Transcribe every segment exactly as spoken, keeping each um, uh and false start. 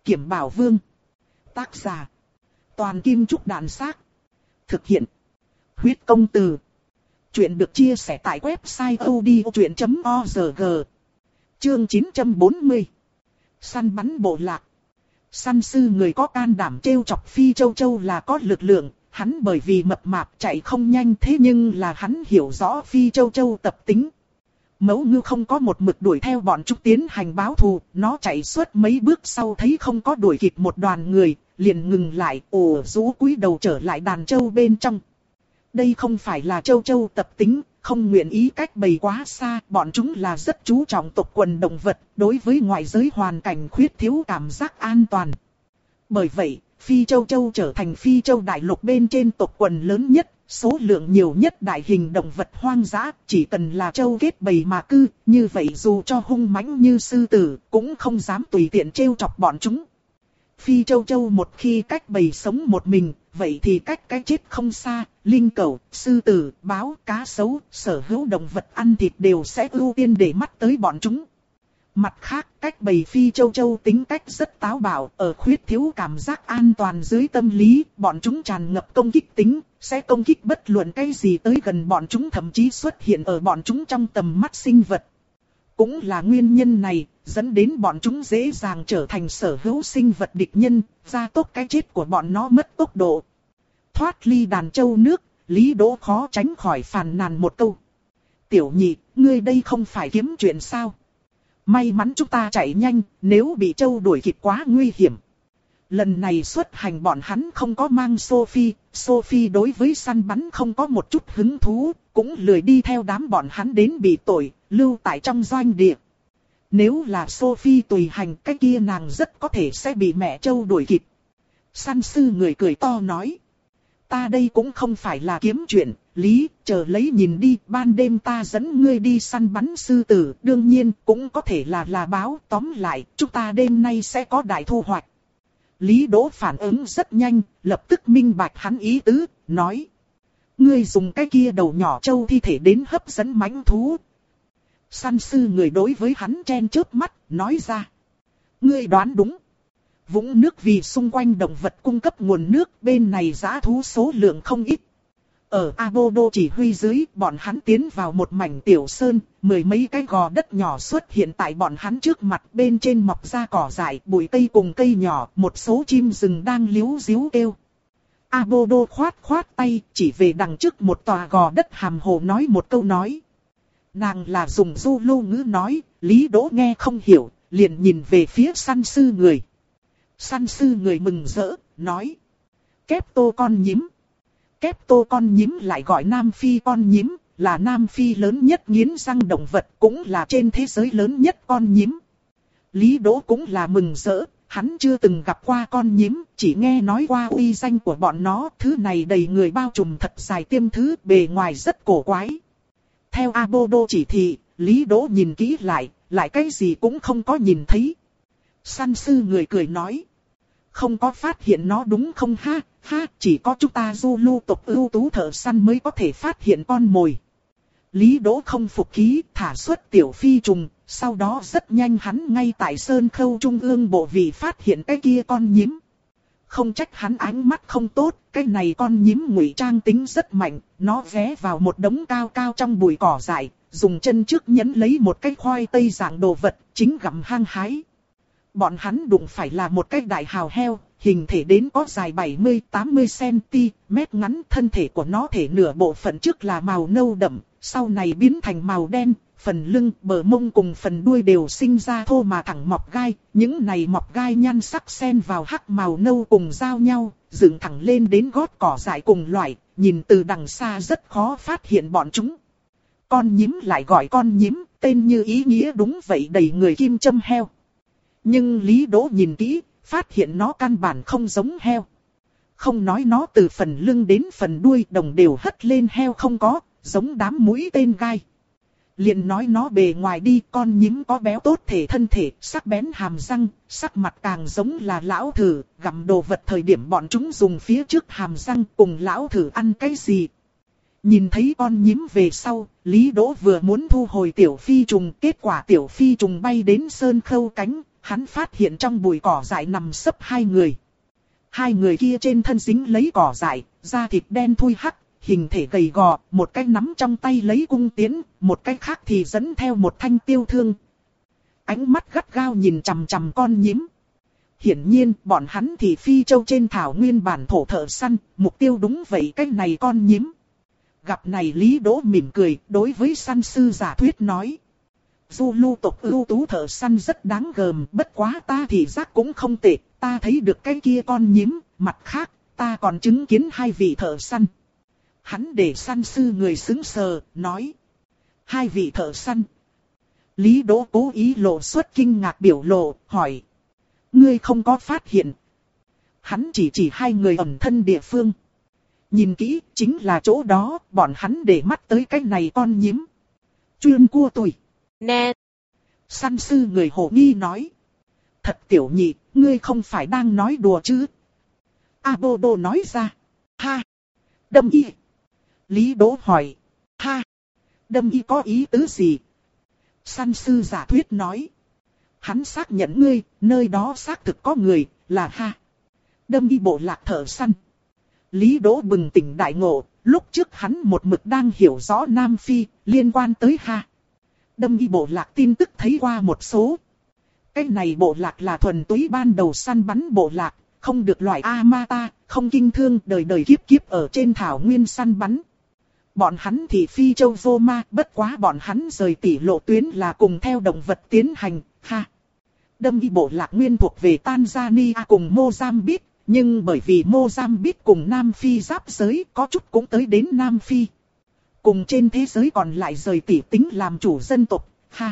Kiểm Bảo Vương. Tác giả. Toàn Kim Trúc Đàn Xác. Thực hiện. Huyết Công Từ. Chuyện được chia sẻ tại website odchuyện chấm org. Chương chín trăm bốn mươi. Săn bắn bộ lạc. Săn sư người có can đảm trêu chọc Phi Châu Châu là có lực lượng. Hắn bởi vì mập mạp chạy không nhanh, thế nhưng là hắn hiểu rõ Phi Châu Châu tập tính. Mẫu ngư không có một mực đuổi theo bọn chúng tiến hành báo thù, nó chạy suốt mấy bước sau thấy không có đuổi kịp một đoàn người, liền ngừng lại, ồ rũ cúi đầu trở lại đàn trâu bên trong. Đây không phải là Châu Châu tập tính, không nguyện ý cách bầy quá xa, bọn chúng là rất chú trọng tộc quần động vật, đối với ngoại giới hoàn cảnh khuyết thiếu cảm giác an toàn. Bởi vậy, Phi Châu Châu trở thành Phi Châu đại lục bên trên tộc quần lớn nhất, số lượng nhiều nhất đại hình động vật hoang dã, chỉ cần là châu kết bầy mà cư, như vậy dù cho hung mãnh như sư tử, cũng không dám tùy tiện trêu chọc bọn chúng. Phi Châu Châu một khi cách bầy sống một mình, vậy thì cách cái chết không xa, linh cẩu, sư tử, báo, cá sấu, sở hữu động vật ăn thịt đều sẽ ưu tiên để mắt tới bọn chúng. Mặt khác, cách bầy Phi Châu Châu tính cách rất táo bạo, ở khuyết thiếu cảm giác an toàn dưới tâm lý, bọn chúng tràn ngập công kích tính, sẽ công kích bất luận cái gì tới gần bọn chúng, thậm chí xuất hiện ở bọn chúng trong tầm mắt sinh vật. Cũng là nguyên nhân này, dẫn đến bọn chúng dễ dàng trở thành sở hữu sinh vật địch nhân, gia tốc cái chết của bọn nó mất tốc độ. Thoát ly đàn trâu nước, Lý Đỗ khó tránh khỏi phàn nàn một câu. Tiểu nhị, ngươi đây không phải kiếm chuyện sao? May mắn chúng ta chạy nhanh, nếu bị trâu đuổi kịp quá nguy hiểm. Lần này xuất hành bọn hắn không có mang Sophie, Sophie đối với săn bắn không có một chút hứng thú, cũng lười đi theo đám bọn hắn đến bị tội, lưu tại trong doanh địa. Nếu là Sophie tùy hành, cái kia nàng rất có thể sẽ bị mẹ trâu đuổi kịp. Săn sư người cười to nói. Ta đây cũng không phải là kiếm chuyện, Lý, chờ lấy nhìn đi, ban đêm ta dẫn ngươi đi săn bắn sư tử, đương nhiên cũng có thể là là báo, tóm lại, chúng ta đêm nay sẽ có đại thu hoạch. Lý Đỗ phản ứng rất nhanh, lập tức minh bạch hắn ý tứ, nói. Ngươi dùng cái kia đầu nhỏ trâu thi thể đến hấp dẫn mãnh thú. Săn sư người đối với hắn chen chớp mắt, nói ra. Ngươi đoán đúng. Vũng nước vì xung quanh động vật cung cấp nguồn nước, bên này dã thú số lượng không ít. Ở Abodo chỉ huy dưới, bọn hắn tiến vào một mảnh tiểu sơn, mười mấy cái gò đất nhỏ xuất hiện tại bọn hắn trước mặt, bên trên mọc ra cỏ dại, bụi cây cùng cây nhỏ, một số chim rừng đang líu díu kêu. Abodo khoát khoát tay, chỉ về đằng trước một tòa gò đất hàm hồ nói một câu nói. Nàng là dùng Zulu ngữ nói, Lý Đỗ nghe không hiểu, liền nhìn về phía săn sư người. Săn sư người mừng rỡ, nói. Kép tô con nhím. Kép tô con nhím lại gọi Nam Phi con nhím, là Nam Phi lớn nhất nghiến răng động vật, cũng là trên thế giới lớn nhất con nhím. Lý Đỗ cũng là mừng rỡ, hắn chưa từng gặp qua con nhím, chỉ nghe nói qua uy danh của bọn nó, thứ này đầy người bao trùm thật dài tiêm thứ, bề ngoài rất cổ quái. Theo Abodo chỉ thị, Lý Đỗ nhìn kỹ lại, lại cái gì cũng không có nhìn thấy. Săn sư người cười nói. Không có phát hiện nó đúng không ha, ha, chỉ có chúng ta Zulu tộc ưu tú thợ săn mới có thể phát hiện con mồi. Lý Đỗ không phục khí, thả xuất tiểu phi trùng, sau đó rất nhanh hắn ngay tại sơn khâu trung ương bộ vị phát hiện cái kia con nhím. Không trách hắn ánh mắt không tốt, cái này con nhím ngụy trang tính rất mạnh, nó ghé vào một đống cao cao trong bụi cỏ dại, dùng chân trước nhấn lấy một cái khoai tây dạng đồ vật, chính gặm hăng hái. Bọn hắn đụng phải là một cái đại hào heo, hình thể đến có dài bảy mươi đến tám mươi xăng-ti-mét ngắn, thân thể của nó thể nửa bộ phận trước là màu nâu đậm, sau này biến thành màu đen, phần lưng, bờ mông cùng phần đuôi đều sinh ra thô mà thẳng mọc gai, những này mọc gai nhan sắc xen vào hắc màu nâu cùng giao nhau, dựng thẳng lên đến gót cỏ dại cùng loại, nhìn từ đằng xa rất khó phát hiện bọn chúng. Con nhím lại gọi con nhím, tên như ý nghĩa đúng vậy, đầy người kim châm heo. Nhưng Lý Đỗ nhìn kỹ, phát hiện nó căn bản không giống heo. Không nói nó từ phần lưng đến phần đuôi đồng đều hất lên heo không có, giống đám mũi tên gai. Liền nói nó bề ngoài đi, con nhím có béo tốt thể thân thể, sắc bén hàm răng, sắc mặt càng giống là lão thử, gặm đồ vật thời điểm bọn chúng dùng phía trước hàm răng cùng lão thử ăn cái gì. Nhìn thấy con nhím về sau, Lý Đỗ vừa muốn thu hồi tiểu phi trùng, kết quả tiểu phi trùng bay đến sơn khâu cánh, hắn phát hiện trong bụi cỏ dại nằm sấp hai người. Hai người kia trên thân dính lấy cỏ dại, da thịt đen thui hắc, hình thể gầy gò, một cái nắm trong tay lấy cung tiễn, một cái khác thì dẫn theo một thanh tiêu thương. Ánh mắt gắt gao nhìn chằm chằm con nhím. Hiển nhiên, bọn hắn thì phi châu trên thảo nguyên bản thổ thợ săn, mục tiêu đúng vậy cái này con nhím. Gặp này Lý Đỗ mỉm cười, đối với săn sư giả thuyết nói. Du lưu tộc ưu tú thợ săn rất đáng gờm, bất quá ta thì giác cũng không tệ, ta thấy được cái kia con nhím, mặt khác, ta còn chứng kiến hai vị thợ săn. Hắn để săn sư người sững sờ, nói. Hai vị thợ săn. Lý Đỗ cố ý lộ xuất kinh ngạc biểu lộ, hỏi. Ngươi không có phát hiện. Hắn chỉ chỉ hai người ẩn thân địa phương. Nhìn kỹ, chính là chỗ đó, bọn hắn để mắt tới cái này con nhím. Chuyên cua tùy. Nè. Săn sư người hồ nghi nói. Thật tiểu nhị, ngươi không phải đang nói đùa chứ? Abodo nói ra. Ha. Đâm y. Lý Đỗ hỏi. Ha. Đâm y có ý tứ gì? Săn sư giả thuyết nói. Hắn xác nhận ngươi, nơi đó xác thực có người, là ha. Đâm y bộ lạc thợ săn. Lý Đỗ bừng tỉnh đại ngộ, lúc trước hắn một mực đang hiểu rõ Nam Phi, liên quan tới ha. Đâm y bộ lạc tin tức thấy qua một số. Cái này bộ lạc là thuần túy ban đầu săn bắn bộ lạc, không được loại Amata, không kinh thương đời đời kiếp kiếp ở trên thảo nguyên săn bắn. Bọn hắn thì phi châu vô ma, bất quá bọn hắn rời tỷ lộ tuyến là cùng theo động vật tiến hành, ha. Đâm y bộ lạc nguyên thuộc về Tanzania cùng Mozambique, nhưng bởi vì Mozambique cùng Nam Phi giáp giới có chút cũng tới đến Nam Phi. Cùng trên thế giới còn lại rời tỷ tính làm chủ dân tộc, ha.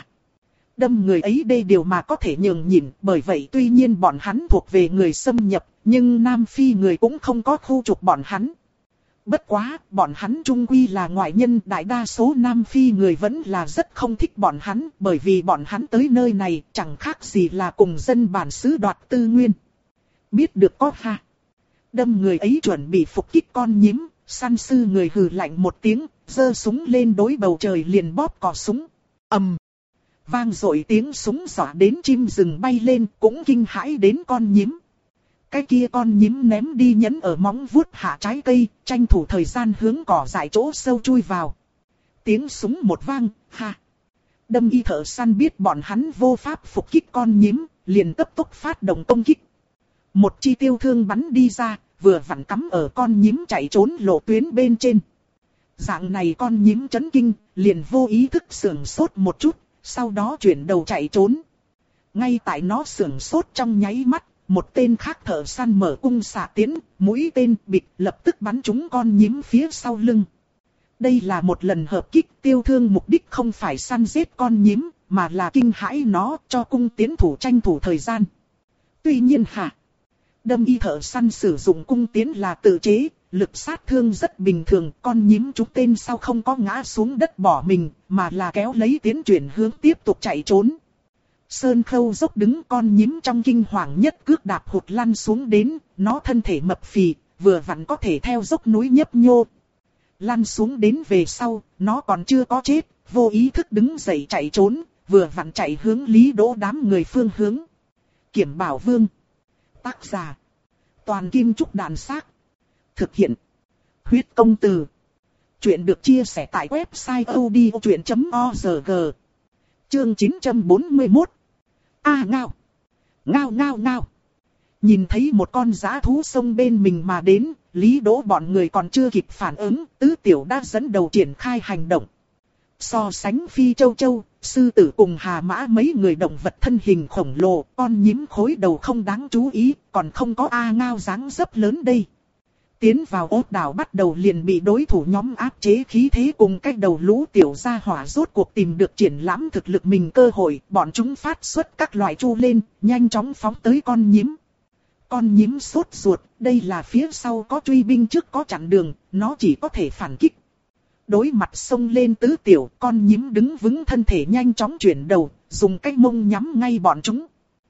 Đâm người ấy đây điều mà có thể nhường nhịn, bởi vậy tuy nhiên bọn hắn thuộc về người xâm nhập, nhưng Nam Phi người cũng không có khu trục bọn hắn. Bất quá, bọn hắn trung quy là ngoại nhân, đại đa số Nam Phi người vẫn là rất không thích bọn hắn, bởi vì bọn hắn tới nơi này chẳng khác gì là cùng dân bản xứ đoạt tư nguyên. Biết được có ha. Đâm người ấy chuẩn bị phục kích con nhím, săn sư người hừ lạnh một tiếng, giơ súng lên đối bầu trời liền bóp cò súng. Ầm. Vang dội tiếng súng dọa đến chim rừng bay lên, cũng kinh hãi đến con nhím. Cái kia con nhím ném đi nhẫn ở móng vuốt hạ trái cây, tranh thủ thời gian hướng cỏ dại chỗ sâu chui vào. Tiếng súng một vang, ha. Đâm y thợ săn biết bọn hắn vô pháp phục kích con nhím, liền cấp tốc phát động công kích. Một chi tiêu thương bắn đi ra, vừa vặn cắm ở con nhím chạy trốn lộ tuyến bên trên. Dạng này con nhím chấn kinh, liền vô ý thức sưởng sốt một chút, sau đó chuyển đầu chạy trốn. Ngay tại nó sưởng sốt trong nháy mắt, một tên khác thợ săn mở cung xạ tiễn, mũi tên bịch lập tức bắn trúng con nhím phía sau lưng. Đây là một lần hợp kích, tiêu thương mục đích không phải săn giết con nhím, mà là kinh hãi nó, cho cung tiến thủ tranh thủ thời gian. Tuy nhiên hả, đâm y thợ săn sử dụng cung tiến là tự chế, lực sát thương rất bình thường, con nhím trúng tên sau không có ngã xuống đất bỏ mình, mà là kéo lấy tiến chuyển hướng tiếp tục chạy trốn. Sơn khâu dốc đứng, con nhím trong kinh hoàng nhất cước đạp hụt lăn xuống đến, nó thân thể mập phì, vừa vặn có thể theo dốc núi nhấp nhô. Lăn xuống đến về sau, nó còn chưa có chết, vô ý thức đứng dậy chạy trốn, vừa vặn chạy hướng Lý Đỗ đám người phương hướng. Kiểm Bảo Vương. Tác giả. Toàn Kim Trúc Đàn Xác. Thực hiện. Huyết Công Từ. Chuyện được chia sẻ tại website odchuyện chấm org. Chương chín trăm bốn mươi mốt. A ngao. Ngao ngao ngao. Nhìn thấy một con dã thú xông bên mình mà đến, Lý Đỗ bọn người còn chưa kịp phản ứng, Tứ Tiểu đã dẫn đầu triển khai hành động. So sánh Phi Châu Châu, sư tử cùng hà mã mấy người động vật thân hình khổng lồ, con nhím khối đầu không đáng chú ý, còn không có A ngao dáng dấp lớn đây. Tiến vào ốt đảo bắt đầu liền bị đối thủ nhóm áp chế khí thế, cùng cách đầu lũ tiểu gia hỏa rốt cuộc tìm được triển lãm thực lực mình cơ hội, bọn chúng phát xuất các loại chu lên, nhanh chóng phóng tới con nhím. Con nhím sốt ruột, đây là phía sau có truy binh trước có chặn đường, nó chỉ có thể phản kích. Đối mặt xông lên Tứ Tiểu, con nhím đứng vững thân thể nhanh chóng chuyển đầu, dùng cái mông nhắm ngay bọn chúng.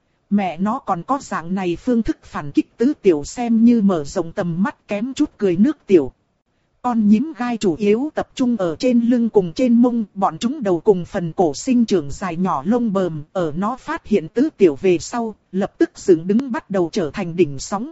Mẹ nó còn có dạng này phương thức phản kích, Tứ Tiểu xem như mở rộng tầm mắt, kém chút cười nước tiểu. Con nhím gai chủ yếu tập trung ở trên lưng cùng trên mông, bọn chúng đầu cùng phần cổ sinh trưởng dài nhỏ lông bờm, ở nó phát hiện tứ tiểu về sau, lập tức dựng đứng bắt đầu trở thành đỉnh sóng.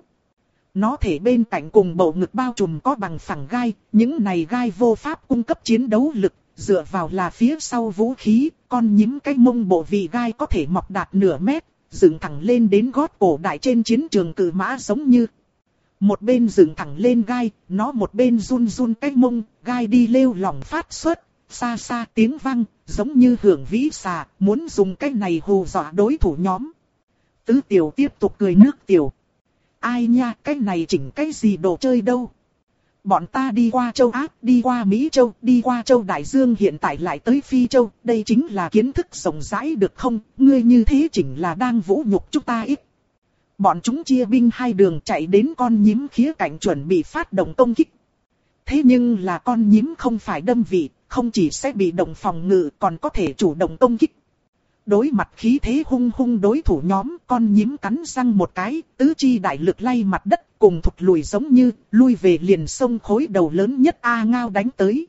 Nó thể bên cạnh cùng bầu ngực bao trùm có bằng phẳng gai, những này gai vô pháp cung cấp chiến đấu lực, dựa vào là phía sau vũ khí, con nhím cái mông bộ vị gai có thể mọc đạt nửa mét, dựng thẳng lên đến gót cổ đại trên chiến trường cự mã giống như. Một bên dựng thẳng lên gai, nó một bên run run cái mông, gai đi lêu lỏng phát xuất, xa xa tiếng vang, giống như hưởng vĩ xà, muốn dùng cái này hù dọa đối thủ nhóm. Tứ tiểu tiếp tục cười nước tiểu. Ai nha, cái này chỉnh cái gì đồ chơi đâu. Bọn ta đi qua châu Á, đi qua Mỹ Châu, đi qua châu Đại Dương, hiện tại lại tới Phi Châu, đây chính là kiến thức rộng rãi được không, ngươi như thế chỉnh là đang vũ nhục chúng ta ít. Bọn chúng chia binh hai đường chạy đến con nhím khía cạnh chuẩn bị phát động công kích. Thế nhưng là con nhím không phải đâm vị, không chỉ sẽ bị động phòng ngự còn có thể chủ động công kích. Đối mặt khí thế hung hung đối thủ nhóm, con nhím cắn răng một cái, tứ chi đại lực lay mặt đất cùng thụt lùi giống như, lui về liền sông khối đầu lớn nhất A Ngao đánh tới.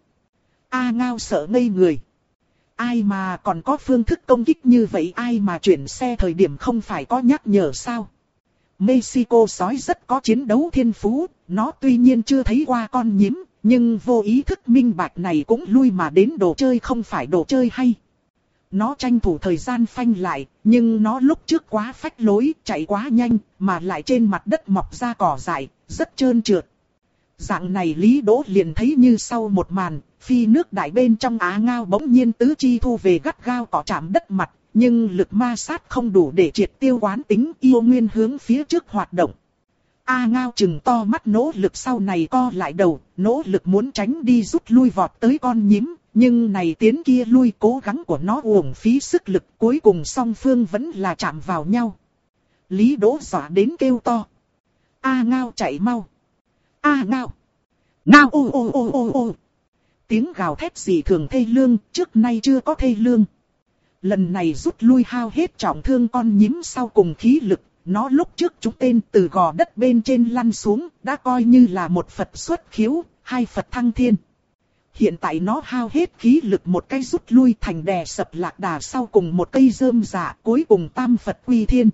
A Ngao sợ ngây người. Ai mà còn có phương thức công kích như vậy, ai mà chuyển xe thời điểm không phải có nhắc nhở sao? Mexico sói rất có chiến đấu thiên phú, nó tuy nhiên chưa thấy qua con nhím, nhưng vô ý thức minh bạch này cũng lui mà đến đồ chơi không phải đồ chơi hay. Nó tranh thủ thời gian phanh lại, nhưng nó lúc trước quá phách lối, chạy quá nhanh, mà lại trên mặt đất mọc ra cỏ dại, rất trơn trượt. Dạng này Lý Đỗ liền thấy như sau một màn, phi nước đại bên trong Á Ngao bỗng nhiên tứ chi thu về gắt gao cỏ chạm đất mặt, nhưng lực ma sát không đủ để triệt tiêu quán tính, yêu nguyên hướng phía trước hoạt động. A Ngao chừng to mắt nỗ lực sau này co lại đầu, nỗ lực muốn tránh đi rút lui vọt tới con nhím. Nhưng này tiến kia lui cố gắng của nó uổng phí sức lực, cuối cùng song phương vẫn là chạm vào nhau. Lý Đỗ dọa đến kêu to. A Ngao chạy mau. A Ngao. Ngao ô ô ô ô ô. Tiếng gào thét gì thường thê lương, trước nay chưa có thê lương. Lần này rút lui hao hết trọng thương con nhím sau cùng khí lực, nó lúc trước trúng tên từ gò đất bên trên lăn xuống, đã coi như là một Phật xuất khiếu, hai Phật thăng thiên. Hiện tại nó hao hết khí lực một cây rút lui thành đè sập lạc đà sau cùng một cây rơm dạ, cuối cùng tam Phật quy thiên.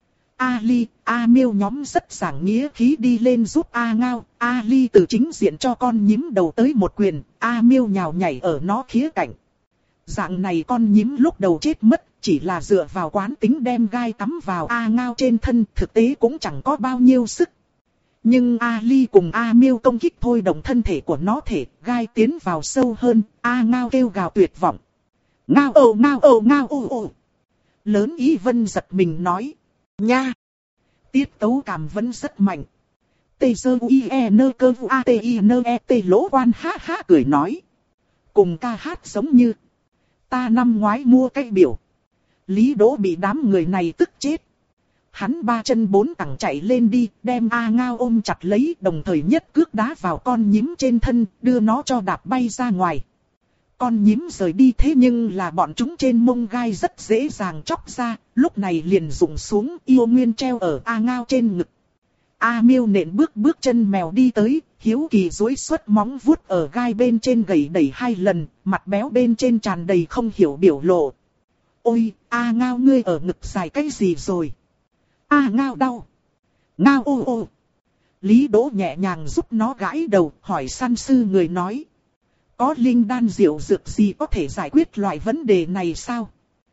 A Ly, A Miêu nhóm rất giảng nghĩa khí đi lên giúp A Ngao, A Ly từ chính diện cho con nhím đầu tới một quyền, A Miêu nhào nhảy ở nó khía cạnh. Dạng này con nhím lúc đầu chết mất, chỉ là dựa vào quán tính đem gai cắm vào A Ngao trên thân, thực tế cũng chẳng có bao nhiêu sức. Nhưng A Ly cùng A Miêu công kích thôi động thân thể của nó thể, gai tiến vào sâu hơn, A Ngao kêu gào tuyệt vọng. Ngao ồ ngao ồ ngao ồ ồ. Lớn Ý Vân giật mình nói. Nha! Tiết tấu cảm vẫn rất mạnh. Tê sơ uy e nơ cơ vu a tê i nơ e tê lỗ quan ha ha cười nói. Cùng ca hát giống như. Ta năm ngoái mua cái biểu. Lý Đỗ bị đám người này tức chết. Hắn ba chân bốn cẳng chạy lên đi, đem A Ngao ôm chặt lấy, đồng thời nhất cước đá vào con nhím trên thân, đưa nó cho đạp bay ra ngoài. Con nhím rời đi thế nhưng là bọn chúng trên mông gai rất dễ dàng chóc ra, lúc này liền rụng xuống, yêu nguyên treo ở A Ngao trên ngực. A Miêu nện bước bước chân mèo đi tới, hiếu kỳ duỗi xuất móng vuốt ở gai bên trên gẩy đẩy hai lần, mặt béo bên trên tràn đầy không hiểu biểu lộ. Ôi, A Ngao ngươi ở ngực dài cái gì rồi? A Ngao đau. Ngao ô ô. Lý Đỗ nhẹ nhàng giúp nó gãi đầu, hỏi săn sư người nói. Có linh đan diệu dược gì có thể giải quyết loại vấn đề này sao?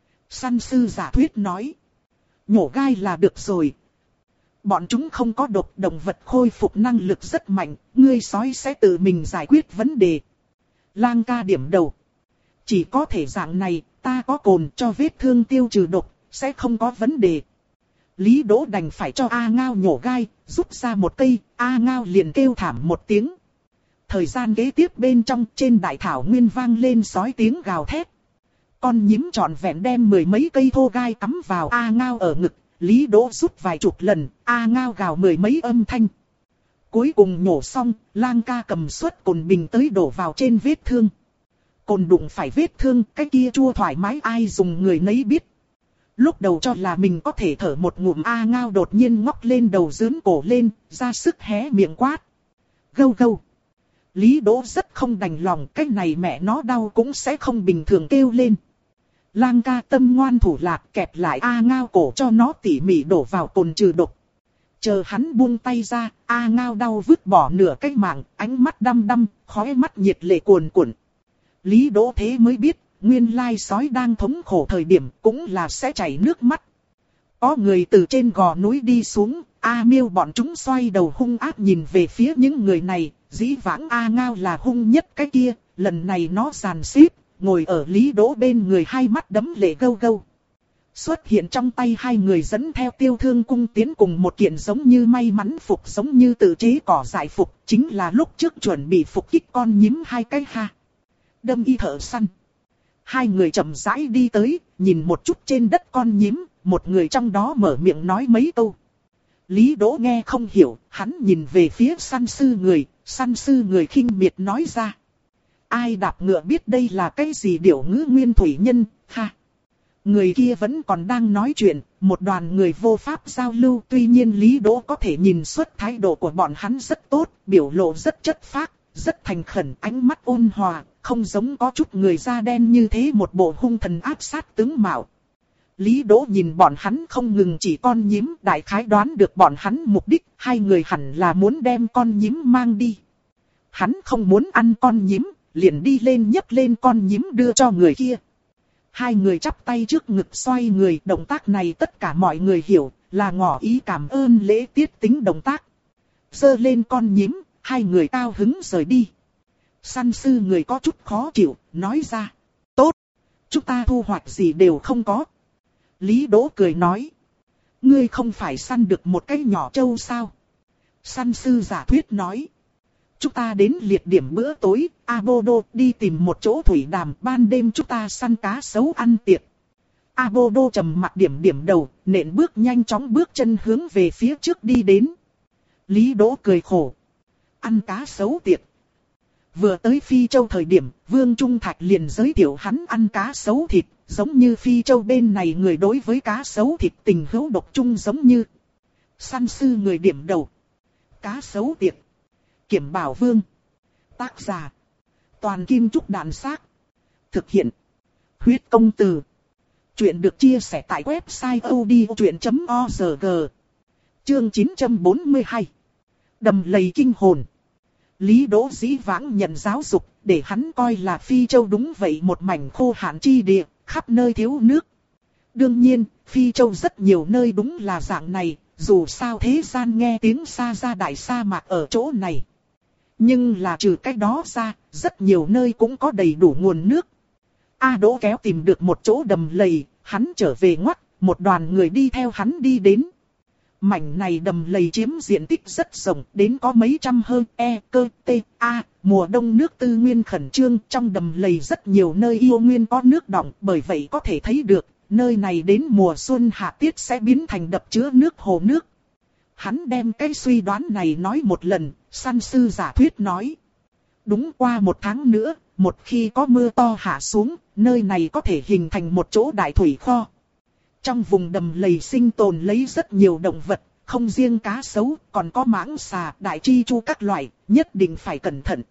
Săn sư giả thuyết nói. Nhổ gai là được rồi. Bọn chúng không có độc, động vật khôi phục năng lực rất mạnh, ngươi sói sẽ tự mình giải quyết vấn đề. Lang ca điểm đầu. Chỉ có thể dạng này, ta có cồn cho vết thương tiêu trừ độc, sẽ không có vấn đề. Lý Đỗ đành phải cho A Ngao nhổ gai, rút ra một cây, A Ngao liền kêu thảm một tiếng. Thời gian kế tiếp bên trong trên đại thảo nguyên vang lên sói tiếng gào thét. Con nhím trọn vẹn đem mười mấy cây thô gai cắm vào A Ngao ở ngực, Lý Đỗ rút vài chục lần, A Ngao gào mười mấy âm thanh. Cuối cùng nhổ xong, Lang ca cầm suất cồn bình tới đổ vào trên vết thương. Cồn đụng phải vết thương, cái kia chua thoải mái ai dùng người nấy biết. Lúc đầu cho là mình có thể thở một ngụm, A Ngao đột nhiên ngóc lên đầu dướn cổ lên, ra sức hé miệng quát. Gâu gâu. Lý Đỗ rất không đành lòng, cái này mẹ nó đau cũng sẽ không bình thường kêu lên. Lang ca tâm ngoan thủ lạt kẹp lại A Ngao cổ cho nó tỉ mỉ đổ vào cồn trừ độc. Chờ hắn buông tay ra, A Ngao đau vứt bỏ nửa cái mạng, ánh mắt đăm đăm, khóe mắt nhiệt lệ cuồn cuộn. Lý Đỗ thế mới biết, nguyên lai sói đang thống khổ thời điểm cũng là sẽ chảy nước mắt. Có người từ trên gò núi đi xuống, A Miêu bọn chúng xoay đầu hung ác nhìn về phía những người này, dĩ vãng A Ngao là hung nhất cái kia, lần này nó giàn xếp, ngồi ở Lý Đỗ bên người hai mắt đấm lệ gâu gâu. Xuất hiện trong tay hai người dẫn theo Tiêu Thương cung tiến cùng một kiện giống như may mắn phục giống như tự chế cỏ dại phục, chính là lúc trước chuẩn bị phục kích con nhím hai cái ha. Đâm y thợ săn. Hai người chậm rãi đi tới, nhìn một chút trên đất con nhím, một người trong đó mở miệng nói mấy câu. Lý Đỗ nghe không hiểu, hắn nhìn về phía săn sư người, săn sư người khinh miệt nói ra. Ai đạp ngựa biết đây là cái gì điểu ngữ nguyên thủy nhân, ha. Người kia vẫn còn đang nói chuyện, một đoàn người vô pháp giao lưu, tuy nhiên Lý Đỗ có thể nhìn xuất thái độ của bọn hắn rất tốt, biểu lộ rất chất phác, rất thành khẩn, ánh mắt ôn hòa, không giống có chút người da đen như thế một bộ hung thần áp sát tướng mạo. Lý Đỗ nhìn bọn hắn không ngừng chỉ con nhím, đại khái đoán được bọn hắn mục đích, hai người hẳn là muốn đem con nhím mang đi. Hắn không muốn ăn con nhím, liền đi lên nhấc lên con nhím đưa cho người kia. Hai người chắp tay trước ngực xoay người, động tác này tất cả mọi người hiểu, là ngỏ ý cảm ơn lễ tiết tính động tác. Giơ lên con nhím, hai người cao hứng rời đi. Săn sư người có chút khó chịu, nói ra. Tốt, chúng ta thu hoạch gì đều không có. Lý Đỗ cười nói. Ngươi không phải săn được một cái nhỏ trâu sao? Săn sư giả thuyết nói. Chúng ta đến liệt điểm bữa tối, Abodo đi tìm một chỗ thủy đàm, ban đêm chúng ta săn cá sấu ăn tiệc. Abodo trầm mặt điểm điểm đầu, nện bước nhanh chóng bước chân hướng về phía trước đi đến. Lý Đỗ cười khổ. Ăn cá sấu tiệc. Vừa tới Phi Châu thời điểm, Vương Trung Thạch liền giới thiệu hắn ăn cá sấu thịt, giống như Phi Châu bên này người đối với cá sấu thịt tình hữu độc chung giống như. Săn sư người điểm đầu. Cá sấu tiệc. Kiểm Bảo Vương. Tác giả. Toàn Kim Trúc Đàn Xác. Thực hiện. Huyết Công Từ. Chuyện được chia sẻ tại website odchuyện chấm org. Chương chín trăm bốn mươi hai. Đầm lầy kinh hồn. Lý Đỗ dĩ vãng nhận giáo dục, để hắn coi là Phi Châu đúng vậy một mảnh khô hạn chi địa, khắp nơi thiếu nước. Đương nhiên, Phi Châu rất nhiều nơi đúng là dạng này, dù sao thế gian nghe tiếng xa ra đại sa mạc ở chỗ này. Nhưng là trừ cái đó ra, rất nhiều nơi cũng có đầy đủ nguồn nước. A Đỗ kéo tìm được một chỗ đầm lầy, hắn trở về ngoắt, một đoàn người đi theo hắn đi đến. Mảnh này đầm lầy chiếm diện tích rất rộng, đến có mấy trăm hơn e, cơ, t, a, mùa đông nước tư nguyên khẩn trương, trong đầm lầy rất nhiều nơi yêu nguyên có nước đọng, bởi vậy có thể thấy được, nơi này đến mùa xuân hạ tiết sẽ biến thành đập chứa nước hồ nước. Hắn đem cái suy đoán này nói một lần, săn sư giả thuyết nói. Đúng qua một tháng nữa, một khi có mưa to hạ xuống, nơi này có thể hình thành một chỗ đại thủy kho. Trong vùng đầm lầy sinh tồn lấy rất nhiều động vật, không riêng cá sấu, còn có mãng xà, đại chi chu các loại, nhất định phải cẩn thận.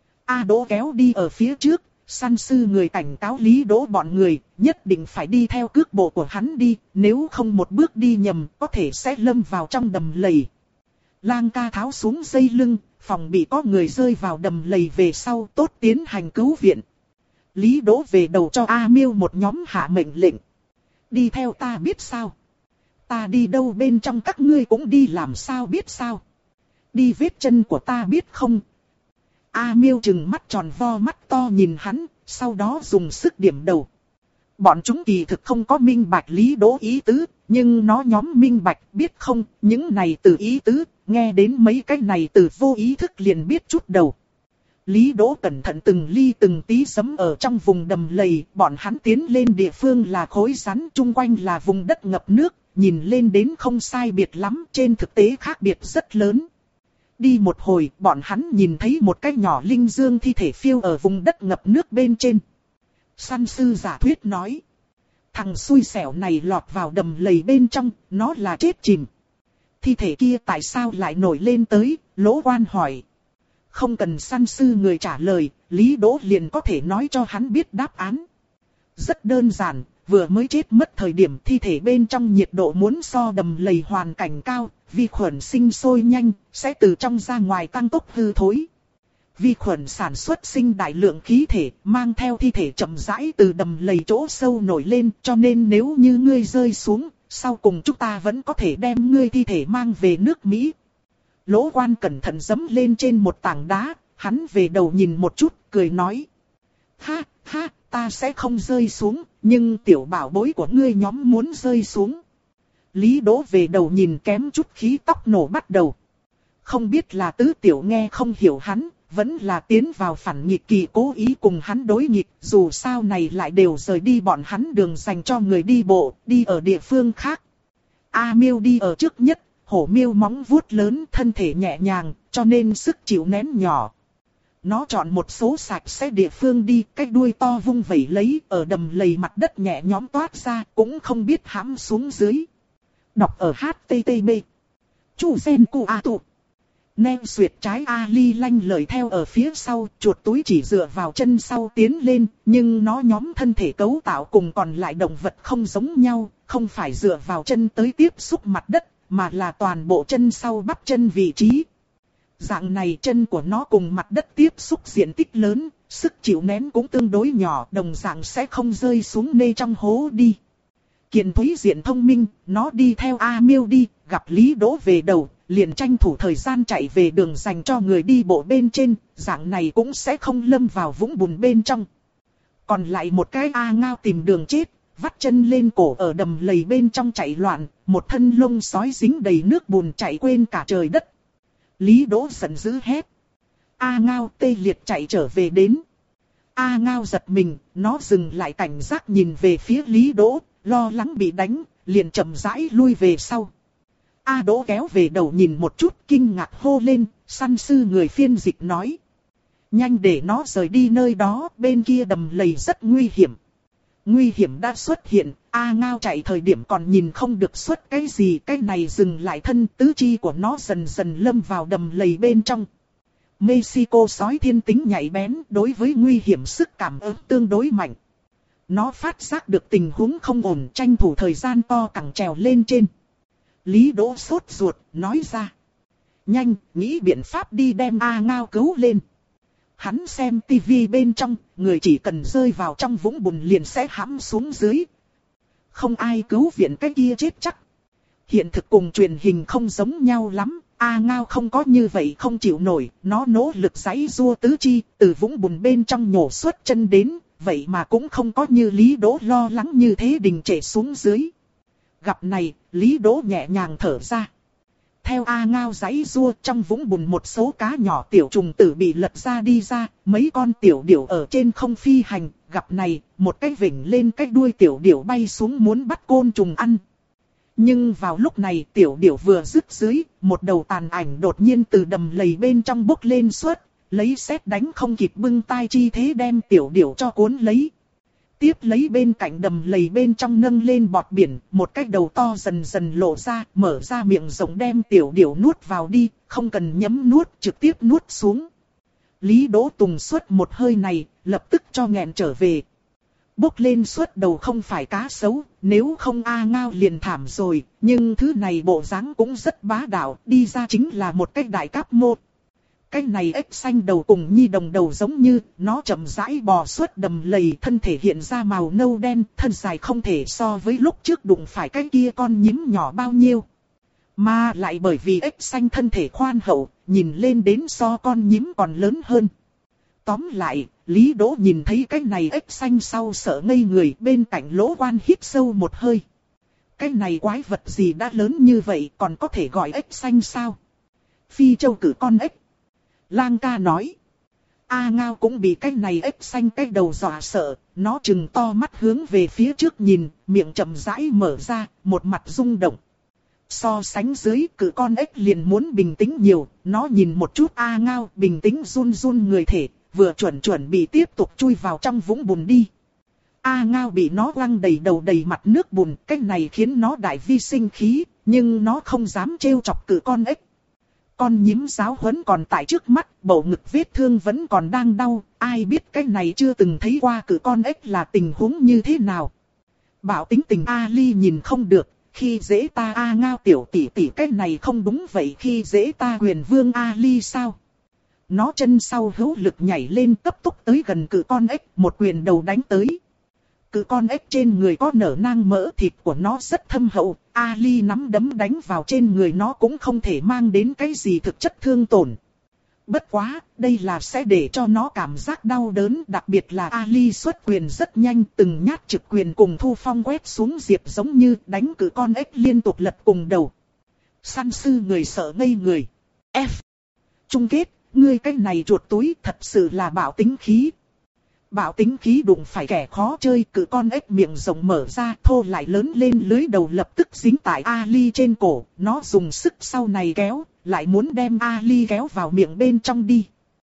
A Đỗ kéo đi ở phía trước, săn sư người cảnh cáo Lý Đỗ bọn người, nhất định phải đi theo cước bộ của hắn đi, nếu không một bước đi nhầm, có thể sẽ lâm vào trong đầm lầy. Lang ca tháo xuống dây lưng, phòng bị có người rơi vào đầm lầy về sau tốt tiến hành cứu viện. Lý Đỗ về đầu cho A Miêu một nhóm hạ mệnh lệnh. Đi theo ta biết sao? Ta đi đâu bên trong các ngươi cũng đi làm sao biết sao? Đi vết chân của ta biết không? A Miêu trừng mắt tròn vo mắt to nhìn hắn, sau đó dùng sức điểm đầu. Bọn chúng kỳ thực không có minh bạch Lý Đỗ ý tứ, nhưng nó nhóm minh bạch biết không, những này từ ý tứ, nghe đến mấy cái này từ vô ý thức liền biết chút đầu. Lý Đỗ cẩn thận từng ly từng tí sấm ở trong vùng đầm lầy, bọn hắn tiến lên địa phương là khối rắn, chung quanh là vùng đất ngập nước, nhìn lên đến không sai biệt lắm, trên thực tế khác biệt rất lớn. Đi một hồi, bọn hắn nhìn thấy một cái nhỏ linh dương thi thể phiêu ở vùng đất ngập nước bên trên. Săn sư giả thuyết nói, thằng xui xẻo này lọt vào đầm lầy bên trong, nó là chết chìm. Thi thể kia tại sao lại nổi lên tới, Lỗ Quan hỏi. Không cần săn sư người trả lời, Lý Đỗ liền có thể nói cho hắn biết đáp án. Rất đơn giản, vừa mới chết mất thời điểm thi thể bên trong nhiệt độ muốn so đầm lầy hoàn cảnh cao, vi khuẩn sinh sôi nhanh, sẽ từ trong ra ngoài tăng tốc hư thối. Vi khuẩn sản xuất sinh đại lượng khí thể, mang theo thi thể chậm rãi từ đầm lầy chỗ sâu nổi lên, cho nên nếu như ngươi rơi xuống, sau cùng chúng ta vẫn có thể đem ngươi thi thể mang về nước Mỹ. Lỗ Quan cẩn thận giẫm lên trên một tảng đá, hắn về đầu nhìn một chút, cười nói. Ha, ha, ta sẽ không rơi xuống, nhưng tiểu bảo bối của ngươi nhóm muốn rơi xuống. Lý Đỗ về đầu nhìn kém chút khí tóc nổ bắt đầu. Không biết là tứ tiểu nghe không hiểu hắn, vẫn là tiến vào phản nghịch kỳ cố ý cùng hắn đối nghịch, dù sao này lại đều rời đi bọn hắn đường dành cho người đi bộ, đi ở địa phương khác. A Miêu đi ở trước nhất, hổ miêu móng vuốt lớn, thân thể nhẹ nhàng, cho nên sức chịu nén nhỏ. Nó chọn một số sạch sẽ địa phương đi, cái đuôi to vung vẩy lấy, ở đầm lầy mặt đất nhẹ nhõm toát ra, cũng không biết hãm xuống dưới. Đọc ở H T T P. Chu Sen Cu A Tụ. Nem xuyệt trái Ali lanh lời theo ở phía sau, chuột túi chỉ dựa vào chân sau tiến lên, nhưng nó nhóm thân thể cấu tạo cùng còn lại động vật không giống nhau, không phải dựa vào chân tới tiếp xúc mặt đất, mà là toàn bộ chân sau bắp chân vị trí. Dạng này chân của nó cùng mặt đất tiếp xúc diện tích lớn, sức chịu nén cũng tương đối nhỏ, đồng dạng sẽ không rơi xuống nê trong hố đi. Kiện Thúy diện thông minh, nó đi theo A Miêu đi, gặp Lý Đỗ về đầu, liền tranh thủ thời gian chạy về đường dành cho người đi bộ bên trên, dạng này cũng sẽ không lâm vào vũng bùn bên trong. Còn lại một cái A Ngao tìm đường chết, vắt chân lên cổ ở đầm lầy bên trong chạy loạn, một thân lông sói dính đầy nước bùn chạy quên cả trời đất. Lý Đỗ giận dữ hét. A Ngao tê liệt chạy trở về đến. A Ngao giật mình, nó dừng lại cảnh giác nhìn về phía Lý Đỗ, lo lắng bị đánh, liền chậm rãi lui về sau. A Đỗ kéo về đầu nhìn một chút, kinh ngạc hô lên, săn sư người phiên dịch nói. Nhanh để nó rời đi nơi đó, bên kia đầm lầy rất nguy hiểm. Nguy hiểm đã xuất hiện, A Ngao chạy thời điểm còn nhìn không được xuất cái gì, cái này dừng lại thân tứ chi của nó dần dần lâm vào đầm lầy bên trong. Mexico sói thiên tính nhạy bén, đối với nguy hiểm sức cảm ứng tương đối mạnh. Nó phát giác được tình huống không ổn, tranh thủ thời gian to cẳng trèo lên trên. Lý Đỗ sốt ruột, nói ra. Nhanh, nghĩ biện pháp đi đem A Ngao cứu lên. Hắn xem tivi bên trong, người chỉ cần rơi vào trong vũng bùn liền sẽ hãm xuống dưới. Không ai cứu viện cái kia chết chắc. Hiện thực cùng truyền hình không giống nhau lắm, A Ngao không có như vậy không chịu nổi, nó nỗ lực giãy giụa tứ chi, từ vũng bùn bên trong nhổ xuất chân đến, vậy mà cũng không có như Lý Đỗ lo lắng như thế đình trệ xuống dưới. Gặp này, Lý Đỗ nhẹ nhàng thở ra. Theo A Ngao giãy giụa, trong vũng bùn một số cá nhỏ tiểu trùng tử bị lật ra đi ra, mấy con tiểu điểu ở trên không phi hành, gặp này, một cái vểnh lên cái đuôi tiểu điểu bay xuống muốn bắt côn trùng ăn. Nhưng vào lúc này tiểu điểu vừa dứt dưới, một đầu tàn ảnh đột nhiên từ đầm lầy bên trong bốc lên xuất, lấy sét đánh không kịp bưng tai chi thế đem tiểu điểu cho cuốn lấy. Tiếp lấy bên cạnh đầm lầy bên trong nâng lên bọt biển, một cái đầu to dần dần lộ ra, mở ra miệng rộng đem tiểu điểu nuốt vào đi, không cần nhấm nuốt, trực tiếp nuốt xuống. Lý Đỗ Tùng xuất một hơi này, lập tức cho nghẹn trở về. Bốc lên suốt đầu không phải cá sấu, nếu không A Ngao liền thảm rồi, nhưng thứ này bộ dáng cũng rất bá đạo, đi ra chính là một cái đại cáp mô. Cái này ếch xanh đầu cùng nhi đồng đầu giống như, nó chậm rãi bò suốt đầm lầy, thân thể hiện ra màu nâu đen, thân dài không thể so với lúc trước đụng phải cái kia con nhím nhỏ bao nhiêu. Mà lại bởi vì ếch xanh thân thể khoan hậu, nhìn lên đến so con nhím còn lớn hơn. Tóm lại, Lý Đỗ nhìn thấy cái này ếch xanh sau sợ ngây người, bên cạnh Lỗ Quan hít sâu một hơi. Cái này quái vật gì đã lớn như vậy còn có thể gọi ếch xanh sao? Phi Châu cử con ếch. Lang ca nói. A Ngao cũng bị cái này ếch xanh cái đầu dọa sợ, nó trừng to mắt hướng về phía trước nhìn, miệng chậm rãi mở ra, một mặt rung động. So sánh dưới cử con ếch liền muốn bình tĩnh nhiều, nó nhìn một chút A Ngao bình tĩnh run run người thể, vừa chuẩn chuẩn bị tiếp tục chui vào trong vũng bùn đi. A Ngao bị nó quăng đầy đầu đầy mặt nước bùn, cái này khiến nó đại vi sinh khí, nhưng nó không dám trêu chọc cử con ếch. con nhím giáo huấn còn tại trước mắt, bầu ngực vết thương vẫn còn đang đau, ai biết cái này chưa từng thấy qua cự con ếch là tình huống như thế nào. Bảo tính tình Ali nhìn không được, khi dễ ta A Ngao tiểu tỷ tỷ, cái này không đúng vậy, khi dễ ta Huyền Vương Ali sao? Nó chân sau hữu lực nhảy lên cấp tốc tới gần cự con ếch, một quyền đầu đánh tới. Cự con ếch trên người có nở nang mỡ, thịt của nó rất thâm hậu, Ali nắm đấm đánh vào trên người nó cũng không thể mang đến cái gì thực chất thương tổn. Bất quá, đây là sẽ để cho nó cảm giác đau đớn, đặc biệt là Ali xuất quyền rất nhanh, từng nhát trực quyền cùng Thu Phong quét xuống diệp giống như đánh cự con ếch liên tục lật cùng đầu. Săn sư người sợ ngây người. F. Chung kết, ngươi cái này chuột túi thật sự là bạo tính khí. Bạo tính khí đụng phải kẻ khó chơi, cự con ếch miệng rộng mở ra, thô lại lớn lên lưới đầu lập tức dính tại Ali trên cổ, nó dùng sức sau này kéo, lại muốn đem Ali kéo vào miệng bên trong đi.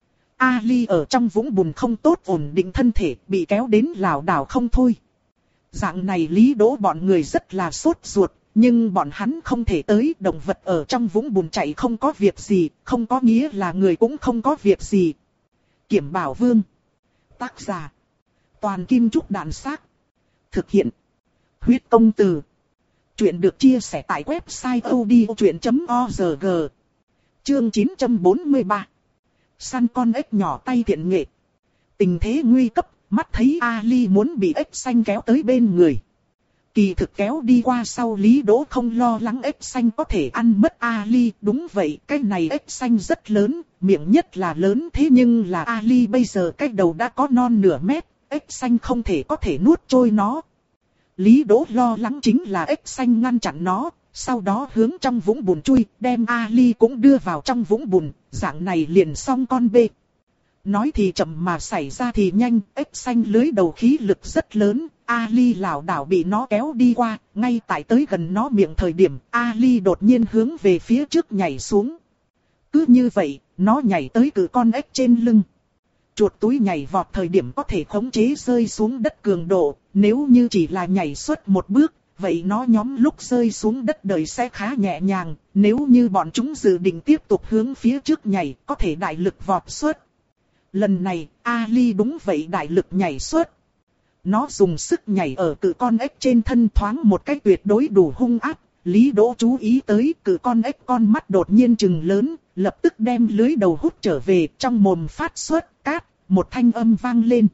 Ali ở trong vũng bùn không tốt ổn định thân thể, bị kéo đến lảo đảo không thôi. Dạng này Lý Đỗ bọn người rất là sốt ruột, nhưng bọn hắn không thể tới, động vật ở trong vũng bùn chạy không có việc gì, không có nghĩa là người cũng không có việc gì. Kiểm Bảo Vương. Tác giả. Toàn Kim Trúc Đàn Xác. Thực hiện. Huyết Công Từ. Chuyện được chia sẻ tại website odchuyện chấm org. Chương chín trăm bốn mươi ba. Săn con ếch nhỏ tay thiện nghệ. Tình thế nguy cấp, mắt thấy Ali muốn bị ếch xanh kéo tới bên người. Kỳ thực kéo đi qua sau, Lý Đỗ không lo lắng ếch xanh có thể ăn mất Ali. Đúng vậy, cái này ếch xanh rất lớn, miệng nhất là lớn, thế nhưng là Ali bây giờ cái đầu đã có non nửa mét, ếch xanh không thể có thể nuốt trôi nó. Lý Đỗ lo lắng chính là ếch xanh ngăn chặn nó, sau đó hướng trong vũng bùn chui, đem Ali cũng đưa vào trong vũng bùn, dạng này liền xong con bê. Nói thì chậm mà xảy ra thì nhanh, ếch xanh lưới đầu khí lực rất lớn, Ali lảo đảo bị nó kéo đi qua, ngay tại tới gần nó miệng thời điểm, Ali đột nhiên hướng về phía trước nhảy xuống. Cứ như vậy, nó nhảy tới cự con ếch trên lưng. Chuột túi nhảy vọt thời điểm có thể khống chế rơi xuống đất cường độ, nếu như chỉ là nhảy suốt một bước, vậy nó nhóm lúc rơi xuống đất đời sẽ khá nhẹ nhàng, nếu như bọn chúng dự định tiếp tục hướng phía trước nhảy, có thể đại lực vọt suốt. Lần này, Ali đúng vậy đại lực nhảy suốt. Nó dùng sức nhảy ở cự con ếch trên thân thoáng một cách tuyệt đối đủ hung ác. Lý Đỗ chú ý tới cự con ếch con mắt đột nhiên trừng lớn, lập tức đem lưới đầu hút trở về, trong mồm phát xuất cát, một thanh âm vang lên.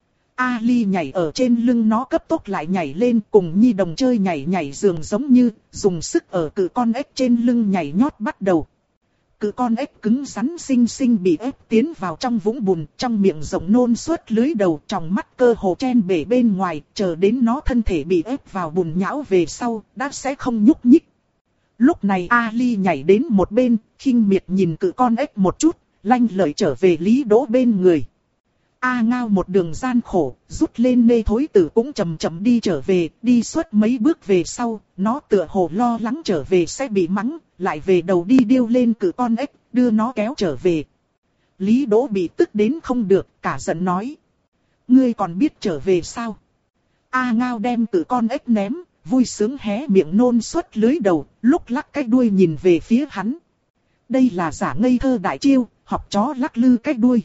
Ali nhảy ở trên lưng nó cấp tốc lại nhảy lên, cùng nhi đồng chơi nhảy nhảy giường giống như, dùng sức ở cự con ếch trên lưng nhảy nhót bắt đầu. Cự con ếch cứng rắn xinh xinh bị ép tiến vào trong vũng bùn, trong miệng rộng nôn suốt lưới đầu, trong mắt cơ hồ chen bể bên ngoài, chờ đến nó thân thể bị ép vào bùn nhão về sau, đã sẽ không nhúc nhích. Lúc này Ali nhảy đến một bên, khinh miệt nhìn cự con ếch một chút, lanh lợi trở về Lý Đỗ bên người. A Ngao một đường gian khổ, rút lên nê thối tử cũng chậm chậm đi trở về, đi suốt mấy bước về sau, nó tựa hồ lo lắng trở về sẽ bị mắng, lại về đầu đi điêu lên cự con ếch, đưa nó kéo trở về. Lý Đỗ bị tức đến không được, cả giận nói. Ngươi còn biết trở về sao? A Ngao đem cự con ếch ném, vui sướng hé miệng nôn suốt lưới đầu, lúc lắc cái đuôi nhìn về phía hắn. Đây là giả ngây thơ đại chiêu, học chó lắc lư cái đuôi.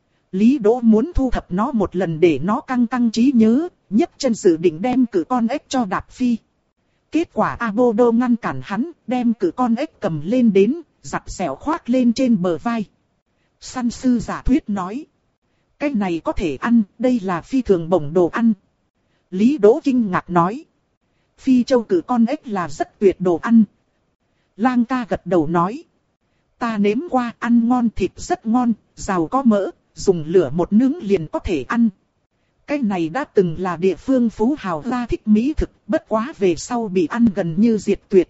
Lý Đỗ muốn thu thập nó một lần để nó căng căng trí nhớ, nhấc chân dự định đem cự con ếch cho đạp phi. Kết quả Abodo ngăn cản hắn, đem cự con ếch cầm lên đến, giặt xẻo khoác lên trên bờ vai. Săn sư giả thuyết nói. Cái này có thể ăn, đây là phi thường bổng đồ ăn. Lý Đỗ kinh ngạc nói. Phi châu cự con ếch là rất tuyệt đồ ăn. Lang ca gật đầu nói. Ta nếm qua, ăn ngon, thịt rất ngon, giàu có mỡ, dùng lửa một nướng liền có thể ăn. Cái này đã từng là địa phương phú hào gia thích mỹ thực, bất quá về sau bị ăn gần như diệt tuyệt.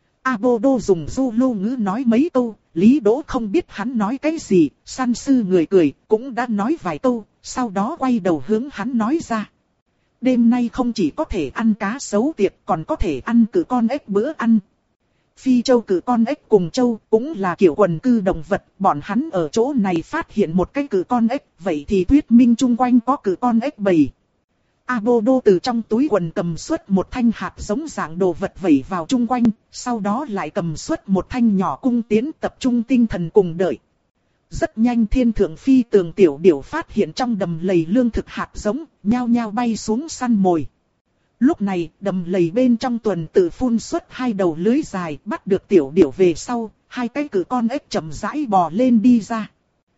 Abodo dùng Zulu ngữ nói mấy câu, Lý Đỗ không biết hắn nói cái gì, săn sư người cười, cũng đã nói vài câu, sau đó quay đầu hướng hắn nói ra. Đêm nay không chỉ có thể ăn cá sấu tiệc, còn có thể ăn cự con ếch bữa ăn. Phi châu cự con ếch cùng châu cũng là kiểu quần cư động vật, bọn hắn ở chỗ này phát hiện một cái cự con ếch, vậy thì thuyết minh chung quanh có cự con ếch bầy. Abodo từ trong túi quần cầm xuất một thanh hạt giống dạng đồ vật vẩy vào chung quanh, sau đó lại cầm xuất một thanh nhỏ cung tiến tập trung tinh thần cùng đợi. Rất nhanh thiên thượng phi tường tiểu điểu phát hiện trong đầm lầy lương thực hạt giống, nhao nhao bay xuống săn mồi. Lúc này, đầm lầy bên trong tuần tự phun xuất hai đầu lưới dài, bắt được tiểu điểu về sau, hai cái cử con ếch chậm rãi bò lên đi ra.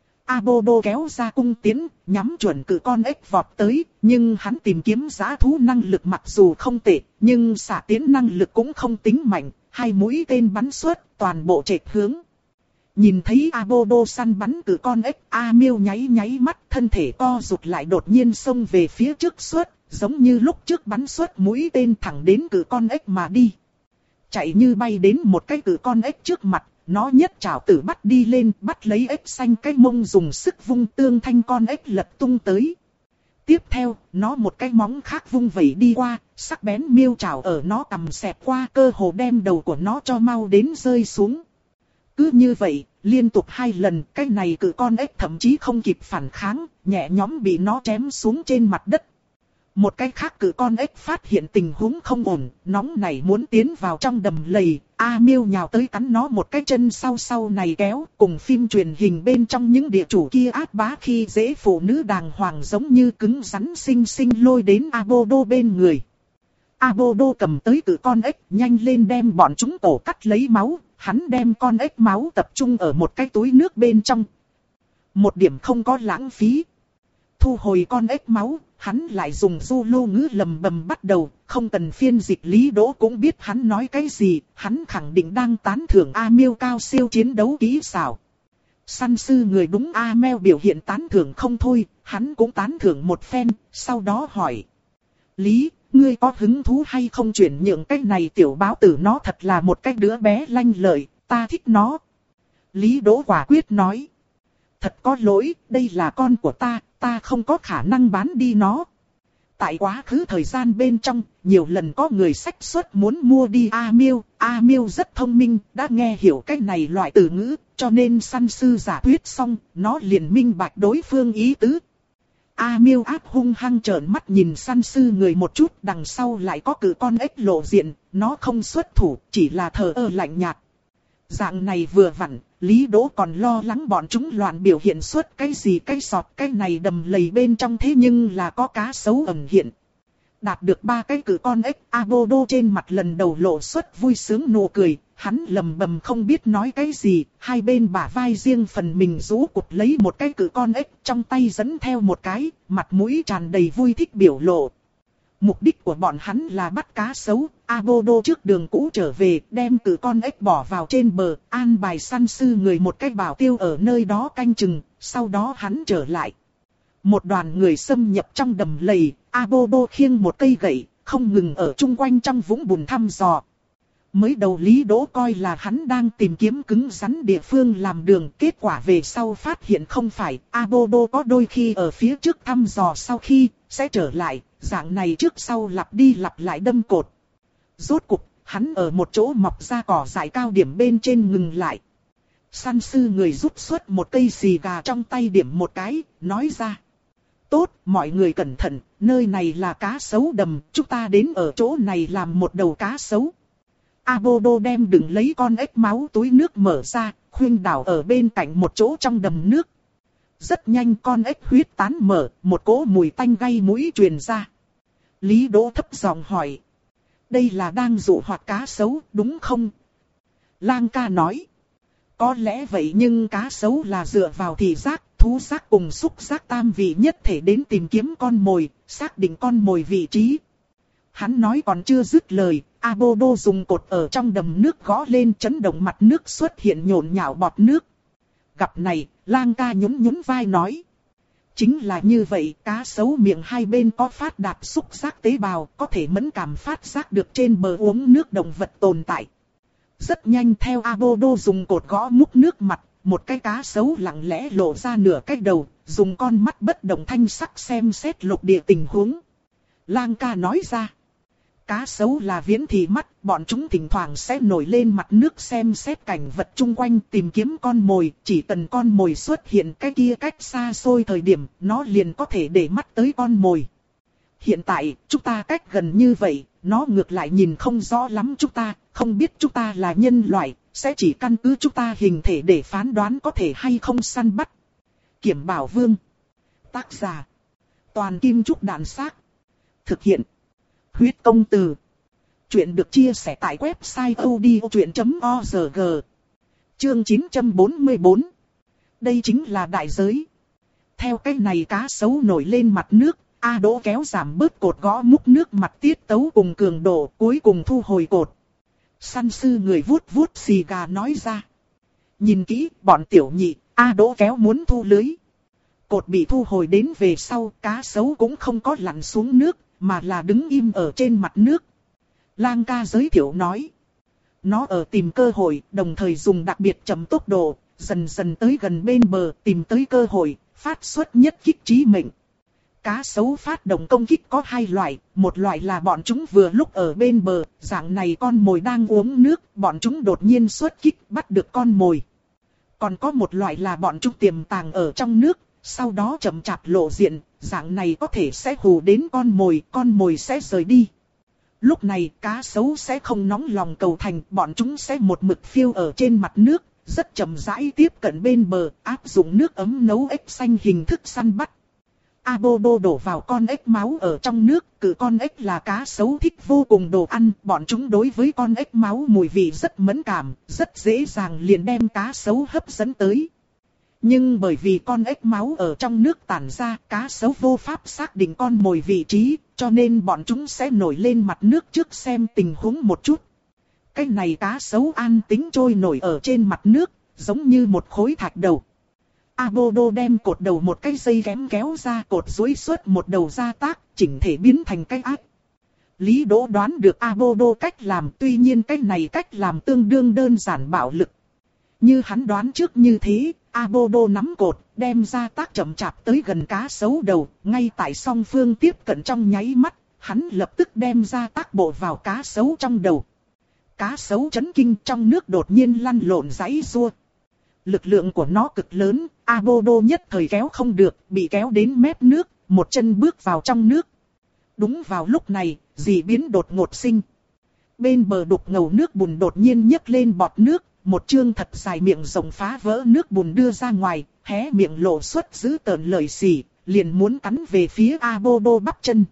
Abodo kéo ra cung tiến, nhắm chuẩn cử con ếch vọt tới, nhưng hắn tìm kiếm dã thú năng lực mặc dù không tệ, nhưng xạ tiến năng lực cũng không tính mạnh, hai mũi tên bắn xuất, toàn bộ trệch hướng. Nhìn thấy Abodo săn bắn cử con ếch, A Miêu nháy nháy mắt, thân thể co rụt lại đột nhiên xông về phía trước xuất, giống như lúc trước bắn xuất mũi tên thẳng đến cử con ếch mà đi. Chạy như bay đến một cái cử con ếch trước mặt, nó nhất trảo tử bắt đi lên, bắt lấy ếch xanh cái mông dùng sức vung tương thanh con ếch lật tung tới. Tiếp theo, nó một cái móng khác vung vẩy đi qua, sắc bén miêu trảo ở nó cầm xẹt qua, cơ hồ đem đầu của nó cho mau đến rơi xuống. Cứ như vậy, liên tục hai lần, cái này cử con ếch thậm chí không kịp phản kháng, nhẹ nhõm bị nó chém xuống trên mặt đất. Một cái khác cử con ếch phát hiện tình huống không ổn, nóng nảy muốn tiến vào trong đầm lầy, A Miêu nhào tới cắn nó một cái chân sau sau này kéo, cùng phim truyền hình bên trong những địa chủ kia ác bá khi dễ phụ nữ đàng hoàng giống như cứng rắn xinh xinh lôi đến Abodo bên người. Abodo cầm tới cử con ếch, nhanh lên đem bọn chúng cổ cắt lấy máu, hắn đem con ếch máu tập trung ở một cái túi nước bên trong. Một điểm không có lãng phí. Thu hồi con ếch máu, hắn lại dùng du lô ngữ lầm bầm bắt đầu, không cần phiên dịch Lý Đỗ cũng biết hắn nói cái gì, hắn khẳng định đang tán thưởng A Miêu cao siêu chiến đấu kỹ xảo. Săn sư người đúng A Miêu biểu hiện tán thưởng không thôi, hắn cũng tán thưởng một phen, sau đó hỏi. Lý, ngươi có hứng thú hay không chuyển nhượng cái này tiểu báo tử, nó thật là một cái đứa bé lanh lợi, ta thích nó. Lý Đỗ quả quyết nói. Thật có lỗi, đây là con của ta, ta không có khả năng bán đi nó. Tại quá khứ thời gian bên trong, nhiều lần có người xách xuất muốn mua đi A Miêu, A Miêu rất thông minh, đã nghe hiểu cái này loại từ ngữ, cho nên săn sư giả thuyết xong, nó liền minh bạch đối phương ý tứ. A Miêu ác hung hăng trợn mắt nhìn săn sư người một chút, đằng sau lại có cử con ếch lộ diện, nó không xuất thủ, chỉ là thờ ơ lạnh nhạt. Dạng này vừa vặn, Lý Đỗ còn lo lắng bọn chúng loạn biểu hiện xuất cái gì cái sọt cái này đầm lầy bên trong, thế nhưng là có cá sấu ẩn hiện. Đạt được ba cái cử con ếch, Abodo trên mặt lần đầu lộ xuất vui sướng nụ cười, hắn lầm bầm không biết nói cái gì, hai bên bả vai riêng phần mình rũ cụt lấy một cái cử con ếch, trong tay dẫn theo một cái, mặt mũi tràn đầy vui thích biểu lộ. Mục đích của bọn hắn là bắt cá sấu, Abodo trước đường cũ trở về, đem cử con ếch bỏ vào trên bờ, an bài săn sư người một cách bảo tiêu ở nơi đó canh chừng, sau đó hắn trở lại. Một đoàn người xâm nhập trong đầm lầy, Abodo khiêng một cây gậy, không ngừng ở chung quanh trong vũng bùn thăm dò. Mới đầu Lý Đỗ coi là hắn đang tìm kiếm cứng rắn địa phương làm đường, kết quả về sau phát hiện không phải, Abodo có đôi khi ở phía trước thăm dò sau khi, sẽ trở lại, dạng này trước sau lặp đi lặp lại đâm cột. Rốt cục, hắn ở một chỗ mọc ra cỏ dại cao điểm bên trên ngừng lại. Săn sư người rút xuất một cây xì gà trong tay điểm một cái, nói ra. Tốt, mọi người cẩn thận, nơi này là cá sấu đầm, chúng ta đến ở chỗ này làm một đầu cá sấu. Abodo đem đựng lấy con ếch máu túi nước mở ra, khuyên đảo ở bên cạnh một chỗ trong đầm nước. Rất nhanh con ếch huyết tán mở, một cỗ mùi tanh gây mũi truyền ra. Lý Đỗ thấp giọng hỏi. Đây là đang dụ hoặc cá sấu, đúng không? Lang ca nói. Có lẽ vậy, nhưng cá sấu là dựa vào thị giác, thú giác cùng xúc giác tam vị nhất thể đến tìm kiếm con mồi, xác định con mồi vị trí. Hắn nói còn chưa dứt lời, Abodo dùng cột ở trong đầm nước gõ lên, chấn động mặt nước xuất hiện nhộn nhạo bọt nước. Gặp này, Lang ca nhún nhún vai nói. Chính là như vậy, cá sấu miệng hai bên có phát đạt xúc giác tế bào, có thể mẫn cảm phát giác được trên bờ uống nước động vật tồn tại. Rất nhanh theo Abodo dùng cột gõ múc nước mặt, một cái cá sấu lặng lẽ lộ ra nửa cái đầu, dùng con mắt bất động thanh sắc xem xét lục địa tình huống. Lang ca nói ra. Cá sấu là viễn thị mắt, bọn chúng thỉnh thoảng sẽ nổi lên mặt nước xem xét cảnh vật chung quanh tìm kiếm con mồi, chỉ cần con mồi xuất hiện cái kia cách xa xôi thời điểm, nó liền có thể để mắt tới con mồi. hiện tại chúng ta cách gần như vậy, nó ngược lại nhìn không rõ lắm chúng ta, không biết chúng ta là nhân loại, sẽ chỉ căn cứ chúng ta hình thể để phán đoán có thể hay không săn bắt. Kiểm Bảo Vương. Tác giả. Toàn Kim Trúc Đàn Xác. Thực hiện. Huyết Công Từ. Chuyện được chia sẻ tại website odchuyện chấm org. Chương chín trăm bốn mươi bốn. Đây chính là đại giới. Theo cái này cá sấu nổi lên mặt nước, A Đỗ kéo giảm bớt cột gõ múc nước mặt tiết tấu cùng cường độ, cuối cùng thu hồi cột. Săn sư người vuốt vuốt xì gà nói ra. Nhìn kỹ, bọn tiểu nhị, A Đỗ kéo muốn thu lưới. Cột bị thu hồi đến về sau, cá sấu cũng không có lặn xuống nước, mà là đứng im ở trên mặt nước. Lang ca giới thiệu nói. Nó ở tìm cơ hội, đồng thời dùng đặc biệt chậm tốc độ, dần dần tới gần bên bờ, tìm tới cơ hội, phát xuất nhất kích chí mệnh. Cá sấu phát động công kích có hai loại, một loại là bọn chúng vừa lúc ở bên bờ, dạng này con mồi đang uống nước, bọn chúng đột nhiên xuất kích bắt được con mồi. Còn có một loại là bọn chúng tiềm tàng ở trong nước, sau đó chậm chạp lộ diện, dạng này có thể sẽ hù đến con mồi, con mồi sẽ rời đi. Lúc này cá sấu sẽ không nóng lòng cầu thành, bọn chúng sẽ một mực phiêu ở trên mặt nước, rất chậm rãi tiếp cận bên bờ, áp dụng nước ấm nấu ếch xanh hình thức săn bắt. Abodo đổ vào con ếch máu ở trong nước, cự con ếch là cá sấu thích vô cùng đồ ăn, bọn chúng đối với con ếch máu mùi vị rất mẫn cảm, rất dễ dàng liền đem cá sấu hấp dẫn tới. Nhưng bởi vì con ếch máu ở trong nước tản ra, cá sấu vô pháp xác định con mồi vị trí, cho nên bọn chúng sẽ nổi lên mặt nước trước xem tình huống một chút. Cái này cá sấu an tính trôi nổi ở trên mặt nước, giống như một khối thạch đầu. Abodo đem cột đầu một cái dây kém kéo ra, cột duỗi suốt một đầu ra tác, chỉnh thể biến thành cái ác. Lý Đỗ đoán được Abodo cách làm, tuy nhiên cái này cách làm tương đương đơn giản bạo lực. Như hắn đoán trước như thế, Abodo nắm cột, đem ra tác chậm chạp tới gần cá sấu đầu, ngay tại song phương tiếp cận trong nháy mắt, hắn lập tức đem ra tác bộ vào cá sấu trong đầu. Cá sấu chấn kinh trong nước đột nhiên lăn lộn giãy giụa. Lực lượng của nó cực lớn, Abodo nhất thời kéo không được, bị kéo đến mép nước, một chân bước vào trong nước. Đúng vào lúc này, dị biến đột ngột sinh. Bên bờ đục ngầu nước bùn đột nhiên nhấc lên bọt nước, một chương thật dài miệng rộng phá vỡ nước bùn đưa ra ngoài, hé miệng lộ xuất giữ tợn lời xỉ, liền muốn cắn về phía Abodo bắp chân.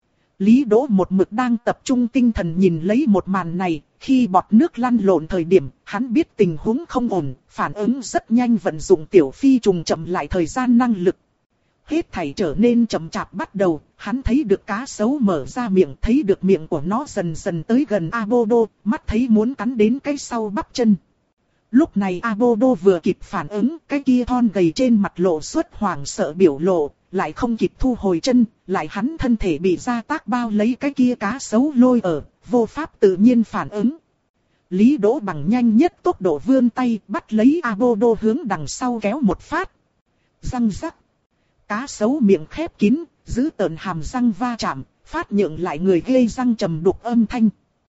Lý Đỗ một mực đang tập trung tinh thần nhìn lấy một màn này, khi bọt nước lăn lộn thời điểm, hắn biết tình huống không ổn, phản ứng rất nhanh vận dụng tiểu phi trùng chậm lại thời gian năng lực. Hết thảy trở nên chậm chạp bắt đầu, hắn thấy được cá sấu mở ra miệng, thấy được miệng của nó dần dần tới gần Abodo, mắt thấy muốn cắn đến cái sau bắp chân. Lúc này Abodo vừa kịp phản ứng, cái kia thon gầy trên mặt lộ xuất hoảng sợ biểu lộ, lại không kịp thu hồi chân, lại hắn thân thể bị gia tác bao lấy cái kia cá sấu lôi ở, vô pháp tự nhiên phản ứng. Lý Đỗ bằng nhanh nhất tốc độ vươn tay bắt lấy Abodo hướng đằng sau kéo một phát. Răng rắc. Cá sấu miệng khép kín, giữ tợn hàm răng va chạm, phát nhượng lại người gây răng trầm đục âm thanh.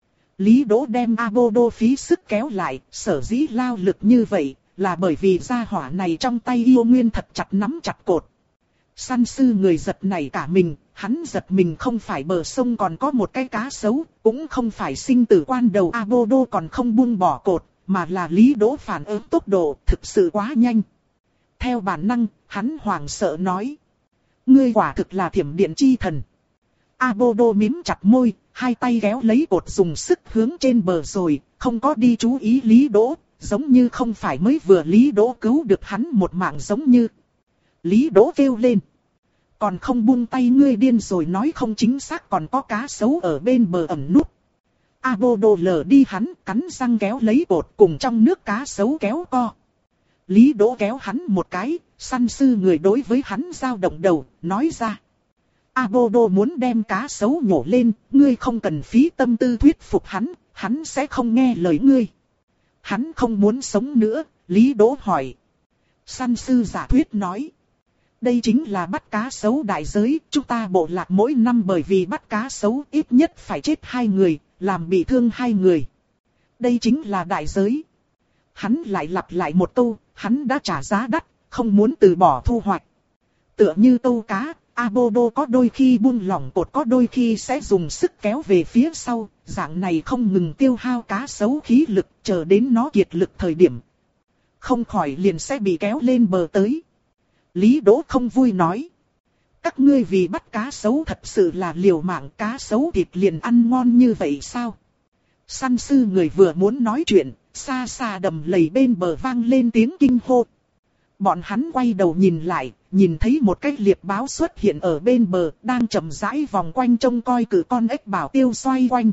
Lý Đỗ đem Abodo phí sức kéo lại, sở dĩ lao lực như vậy, là bởi vì gia hỏa này trong tay yêu nguyên thật chặt nắm chặt cột. Săn sư người giật nảy cả mình, hắn giật mình không phải bờ sông còn có một cái cá sấu, cũng không phải sinh tử quan đầu Abodo còn không buông bỏ cột, mà là Lý Đỗ phản ứng tốc độ thực sự quá nhanh. Theo bản năng, hắn hoảng sợ nói. Ngươi quả thực là thiểm điện chi thần. Abodo mím chặt môi, hai tay kéo lấy cột dùng sức hướng trên bờ rồi, không có đi chú ý Lý Đỗ, giống như không phải mới vừa Lý Đỗ cứu được hắn một mạng giống như. Lý Đỗ kêu lên. Còn không buông tay ngươi điên rồi nói không chính xác còn có cá sấu ở bên bờ ẩn núp. Abodo lờ đi hắn, cắn răng kéo lấy cột cùng trong nước cá sấu kéo co. Lý Đỗ kéo hắn một cái, săn sư người đối với hắn dao động đầu, nói ra. Abodo muốn đem cá sấu nhổ lên, ngươi không cần phí tâm tư thuyết phục hắn, hắn sẽ không nghe lời ngươi. Hắn không muốn sống nữa, Lý Đỗ hỏi. Săn sư giả thuyết nói. Đây chính là bắt cá sấu đại giới, chúng ta bộ lạc mỗi năm bởi vì bắt cá sấu ít nhất phải chết hai người, làm bị thương hai người. Đây chính là đại giới. Hắn lại lặp lại một câu, hắn đã trả giá đắt, không muốn từ bỏ thu hoạch. Tựa như câu cá, Abodo có đôi khi buông lỏng cột, có đôi khi sẽ dùng sức kéo về phía sau, dạng này không ngừng tiêu hao cá sấu khí lực, chờ đến nó kiệt lực thời điểm. Không khỏi liền sẽ bị kéo lên bờ tới. Lý Đỗ không vui nói. Các ngươi vì bắt cá sấu thật sự là liều mạng, cá sấu thịt liền ăn ngon như vậy sao? Săn sư người vừa muốn nói chuyện, xa xa đầm lầy bên bờ vang lên tiếng kinh hô. Bọn hắn quay đầu nhìn lại, nhìn thấy một cái liệp báo xuất hiện ở bên bờ, đang chậm rãi vòng quanh trông coi cử con ếch Bảo Tiêu xoay quanh.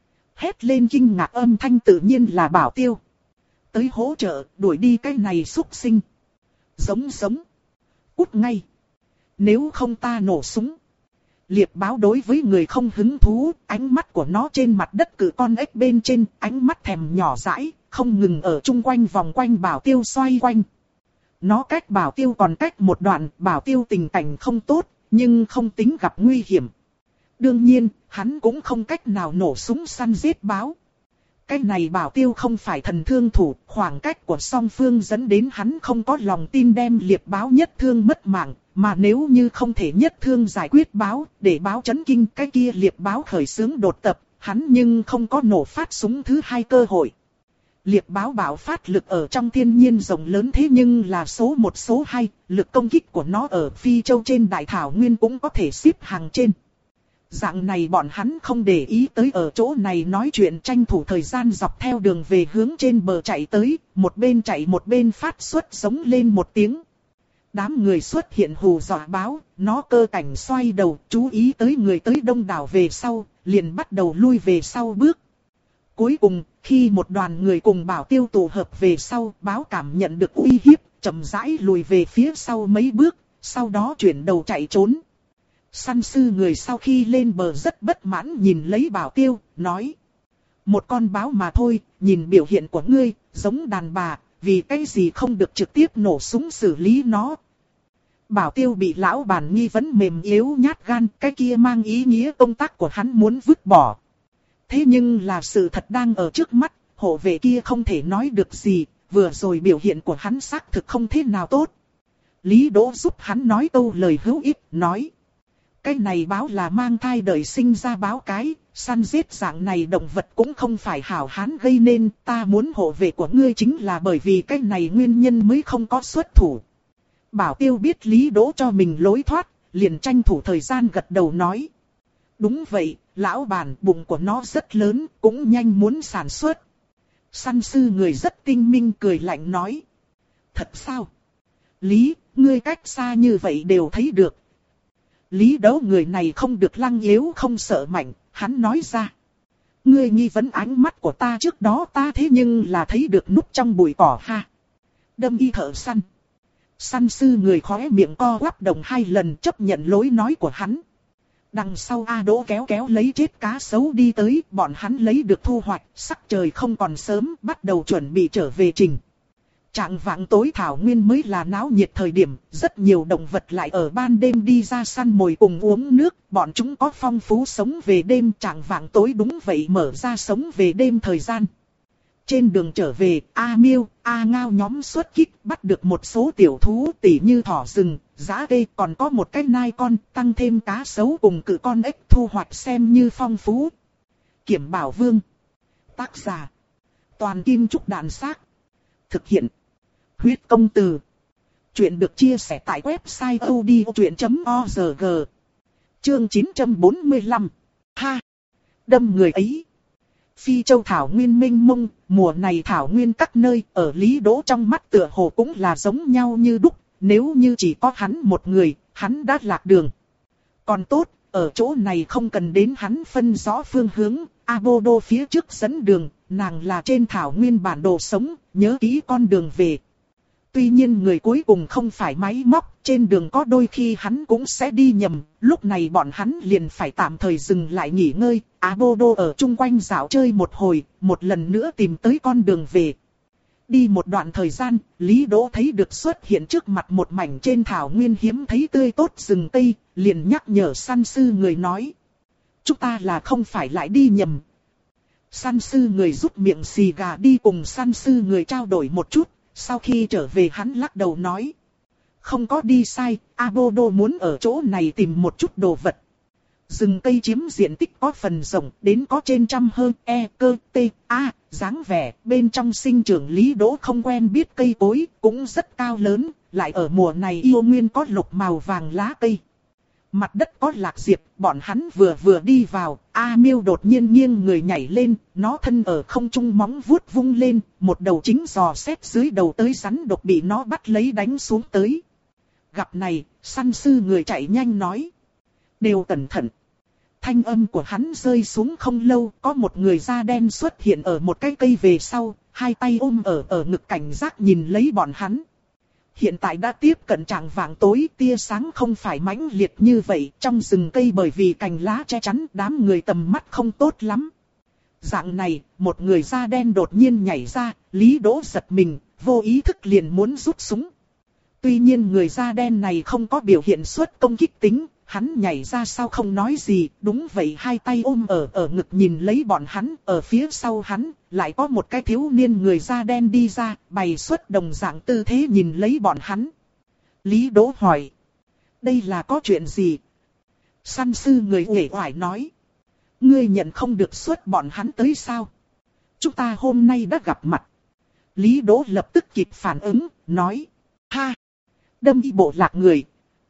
Hét lên kinh ngạc âm thanh tự nhiên là Bảo Tiêu. Tới hỗ trợ, đuổi đi cái này xúc sinh. Giống giống. Cút ngay. Nếu không ta nổ súng. Liệp báo đối với người không hứng thú, ánh mắt của nó trên mặt đất cử con ếch bên trên, ánh mắt thèm nhỏ dãi, không ngừng ở chung quanh vòng quanh Bảo Tiêu xoay quanh. Nó cách Bảo Tiêu còn cách một đoạn, Bảo Tiêu tình cảnh không tốt, nhưng không tính gặp nguy hiểm. Đương nhiên, hắn cũng không cách nào nổ súng săn giết báo. Cái này Bảo Tiêu không phải thần thương thủ, khoảng cách của song phương dẫn đến hắn không có lòng tin đem liệp báo nhất thương mất mạng, mà nếu như không thể nhất thương giải quyết báo, để báo chấn kinh cái kia liệp báo khởi xướng đột tập, hắn nhưng không có nổ phát súng thứ hai cơ hội. Liệp báo bạo phát lực ở trong thiên nhiên rộng lớn thế nhưng là số một số hai, lực công kích của nó ở Phi Châu trên Đại Thảo Nguyên cũng có thể xếp hàng trên. Dạng này bọn hắn không để ý tới ở chỗ này nói chuyện, tranh thủ thời gian dọc theo đường về hướng trên bờ chạy tới, một bên chạy một bên phát xuất giống lên một tiếng. Đám người xuất hiện hù dọa báo, nó cơ cảnh xoay đầu, chú ý tới người tới đông đảo về sau, liền bắt đầu lui về sau bước. Cuối cùng, khi một đoàn người cùng Bảo Tiêu tụ hợp về sau, báo cảm nhận được uy hiếp, chậm rãi lùi về phía sau mấy bước, sau đó chuyển đầu chạy trốn. Săn sư người sau khi lên bờ rất bất mãn nhìn lấy Bảo Tiêu, nói. Một con báo mà thôi, nhìn biểu hiện của ngươi, giống đàn bà, vì cái gì không được trực tiếp nổ súng xử lý nó. Bảo Tiêu bị lão bản nghi vấn mềm yếu nhát gan, cái kia mang ý nghĩa công tác của hắn muốn vứt bỏ. Thế nhưng là sự thật đang ở trước mắt, hộ vệ kia không thể nói được gì, vừa rồi biểu hiện của hắn xác thực không thế nào tốt. Lý Đỗ giúp hắn nói câu lời hữu ích, nói. Cái này báo là mang thai đời sinh ra báo cái, săn giết dạng này động vật cũng không phải hảo hán gây nên, ta muốn hộ vệ của ngươi chính là bởi vì cái này nguyên nhân mới không có xuất thủ. Bảo Tiêu biết Lý Đỗ cho mình lối thoát, liền tranh thủ thời gian gật đầu nói. Đúng vậy, lão bản, bụng của nó rất lớn, cũng nhanh muốn sản xuất. Săn sư người rất tinh minh cười lạnh nói. Thật sao? Lý, ngươi cách xa như vậy đều thấy được. Lý Đỗ người này không được lăng yếu không sợ mạnh, hắn nói ra. Ngươi nghi vấn ánh mắt của ta trước đó ta thế nhưng là thấy được núp trong bụi cỏ ha. Đâm y thợ săn. Săn sư người khóe miệng co quắp đồng hai lần chấp nhận lối nói của hắn. Đằng sau A Đỗ kéo kéo lấy chết cá sấu đi tới, bọn hắn lấy được thu hoạch, sắc trời không còn sớm, bắt đầu chuẩn bị trở về trình. Trạng vạng tối thảo nguyên mới là náo nhiệt thời điểm, rất nhiều động vật lại ở ban đêm đi ra săn mồi cùng uống nước, bọn chúng có phong phú sống về đêm. Trạng vạng tối đúng vậy mở ra sống về đêm thời gian. Trên đường trở về, A Miêu, A Ngao nhóm xuất kích bắt được một số tiểu thú tỉ như thỏ rừng, dã cây, còn có một cái nai con, tăng thêm cá sấu cùng cự con ếch, thu hoạch xem như phong phú. Kiểm Bảo Vương. Tác giả. Toàn Kim Trúc Đàn Xác. Thực hiện. Huyết Công Từ. Chuyện được chia sẻ tại website odchuyện chấm org. Chương chín trăm bốn mươi lăm. Ha! Đâm người ấy. Phi Châu thảo nguyên mênh mông, mùa này thảo nguyên các nơi ở Lý Đỗ trong mắt tựa hồ cũng là giống nhau như đúc, nếu như chỉ có hắn một người, hắn đã lạc đường. Còn tốt, ở chỗ này không cần đến hắn phân rõ phương hướng, Abodo phía trước dẫn đường, nàng là trên thảo nguyên bản đồ sống, nhớ kỹ con đường về. Tuy nhiên người cuối cùng không phải máy móc, trên đường có đôi khi hắn cũng sẽ đi nhầm, lúc này bọn hắn liền phải tạm thời dừng lại nghỉ ngơi. Abodo ở chung quanh dạo chơi một hồi, một lần nữa tìm tới con đường về. Đi một đoạn thời gian, Lý Đỗ thấy được xuất hiện trước mặt một mảnh trên thảo nguyên hiếm thấy tươi tốt rừng Tây, liền nhắc nhở săn sư người nói. Chúng ta là không phải lại đi nhầm. Săn sư người rút miệng xì gà đi cùng săn sư người trao đổi một chút. Sau khi trở về hắn lắc đầu nói. không có đi sai, Abodo muốn ở chỗ này tìm một chút đồ vật. Rừng cây chiếm diện tích có phần rộng, đến có trên trăm hơn, e, cơ, t, a, dáng vẻ, bên trong sinh trưởng Lý Đỗ không quen biết cây cối, cũng rất cao lớn, lại ở mùa này yêu nguyên có lục màu vàng lá cây. Mặt đất có lạc diệp, bọn hắn vừa vừa đi vào, A Miêu đột nhiên nghiêng người nhảy lên, nó thân ở không trung móng vuốt vung lên, một đầu chính giò xét dưới đầu tới rắn độc bị nó bắt lấy đánh xuống tới. Gặp này, săn sư người chạy nhanh nói. Đều cẩn thận. Thanh âm của hắn rơi xuống không lâu, có một người da đen xuất hiện ở một cái cây về sau, hai tay ôm ở ở ngực cảnh giác nhìn lấy bọn hắn. Hiện tại đã tiếp cận tràng vàng tối, tia sáng không phải mãnh liệt như vậy, trong rừng cây bởi vì cành lá che chắn đám người tầm mắt không tốt lắm. Dạng này, một người da đen đột nhiên nhảy ra, Lý Đỗ giật mình, vô ý thức liền muốn rút súng. Tuy nhiên người da đen này không có biểu hiện xuất công kích tính, hắn nhảy ra sau không nói gì, đúng vậy hai tay ôm ở ở ngực nhìn lấy bọn hắn, ở phía sau hắn, lại có một cái thiếu niên người da đen đi ra, bày xuất đồng dạng tư thế nhìn lấy bọn hắn. Lý Đỗ hỏi, đây là có chuyện gì? Săn sư người uể oải nói, ngươi nhận không được xuất bọn hắn tới sao? Chúng ta hôm nay đã gặp mặt. Lý Đỗ lập tức kịp phản ứng, nói, ha, đâm y bộ lạc người.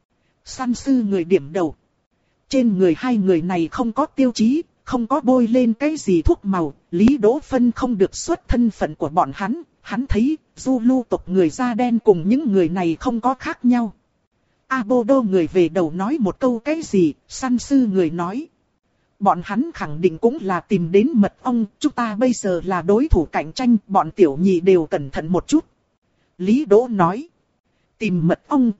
Săn sư người điểm đầu. Trên người hai người này không có tiêu chí, không có bôi lên cái gì thuốc màu, Lý Đỗ phân không được xuất thân phận của bọn hắn, hắn thấy, Zulu tộc người da đen cùng những người này không có khác nhau. Abodo người về đầu nói một câu cái gì, săn sư người nói. Bọn hắn khẳng định cũng là tìm đến mật ong, chúng ta bây giờ là đối thủ cạnh tranh, bọn tiểu nhị đều cẩn thận một chút. Lý Đỗ nói. Tìm mật ong.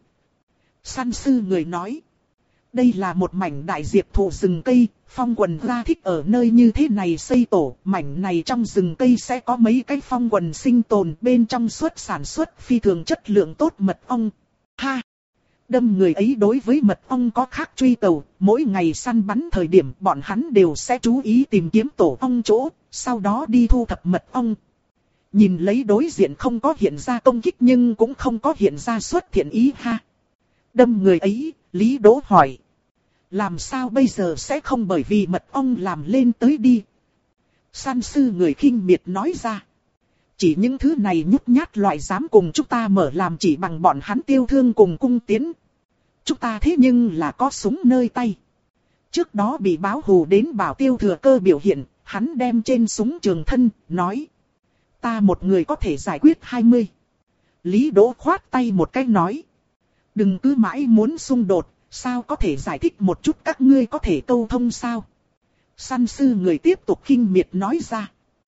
Săn sư người nói. Đây là một mảnh đại diệp thụ rừng cây, phong quần ra thích ở nơi như thế này xây tổ, mảnh này trong rừng cây sẽ có mấy cái phong quần sinh tồn, bên trong suất sản xuất phi thường chất lượng tốt mật ong. Ha! Đâm người ấy đối với mật ong có khác truy cầu, mỗi ngày săn bắn thời điểm bọn hắn đều sẽ chú ý tìm kiếm tổ ong chỗ, sau đó đi thu thập mật ong. Nhìn lấy đối diện không có hiện ra công kích nhưng cũng không có hiện ra xuất thiện ý ha. Đâm người ấy, Lý Đỗ hỏi. Làm sao bây giờ sẽ không bởi vì mật ong làm lên tới đi? Săn sư người khinh miệt nói ra. Chỉ những thứ này nhút nhát loại dám cùng chúng ta mở làm chỉ bằng bọn hắn tiêu thương cùng cung tiến. Chúng ta thế nhưng là có súng nơi tay. Trước đó bị báo hù đến bảo tiêu thừa cơ biểu hiện, hắn đem trên súng trường thân, nói. Ta một người có thể giải quyết hai mươi. Lý Đỗ khoát tay một cái nói. Đừng cứ mãi muốn xung đột, sao có thể giải thích một chút các ngươi có thể câu thông sao? Săn sư người tiếp tục khinh miệt nói ra.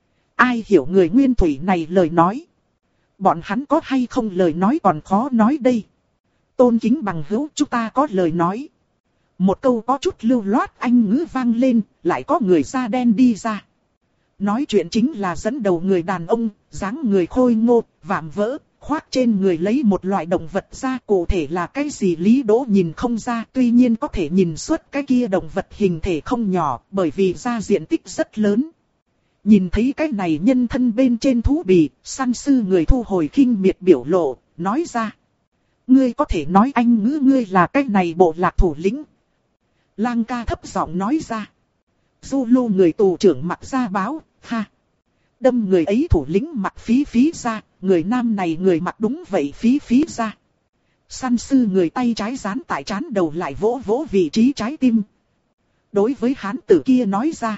Ai hiểu người nguyên thủy này lời nói? Bọn hắn có hay không lời nói còn khó nói đây. Tôn kính bằng hữu chúng ta có lời nói. Một câu có chút lưu loát anh ngữ vang lên, lại có người da đen đi ra. Nói chuyện chính là dẫn đầu người đàn ông, dáng người khôi ngô, vạm vỡ, khoác trên người lấy một loại động vật ra, cụ thể là cái gì Lý Đỗ nhìn không ra, tuy nhiên có thể nhìn xuất cái kia động vật hình thể không nhỏ, bởi vì da diện tích rất lớn. Nhìn thấy cái này nhân thân bên trên thú bì, săn sư người thu hồi khinh miệt biểu lộ, nói ra. Ngươi có thể nói anh ngữ ngươi là cái này bộ lạc thủ lĩnh. Lang ca thấp giọng nói ra. Zulu người tù trưởng mặc ra báo, ha. Đâm người ấy thủ lĩnh mặc phí phí ra, người nam này người mặc đúng vậy phí phí ra. Săn sư người tay trái dán tại trán đầu lại vỗ vỗ vị trí trái tim. Đối với hán tử kia nói ra.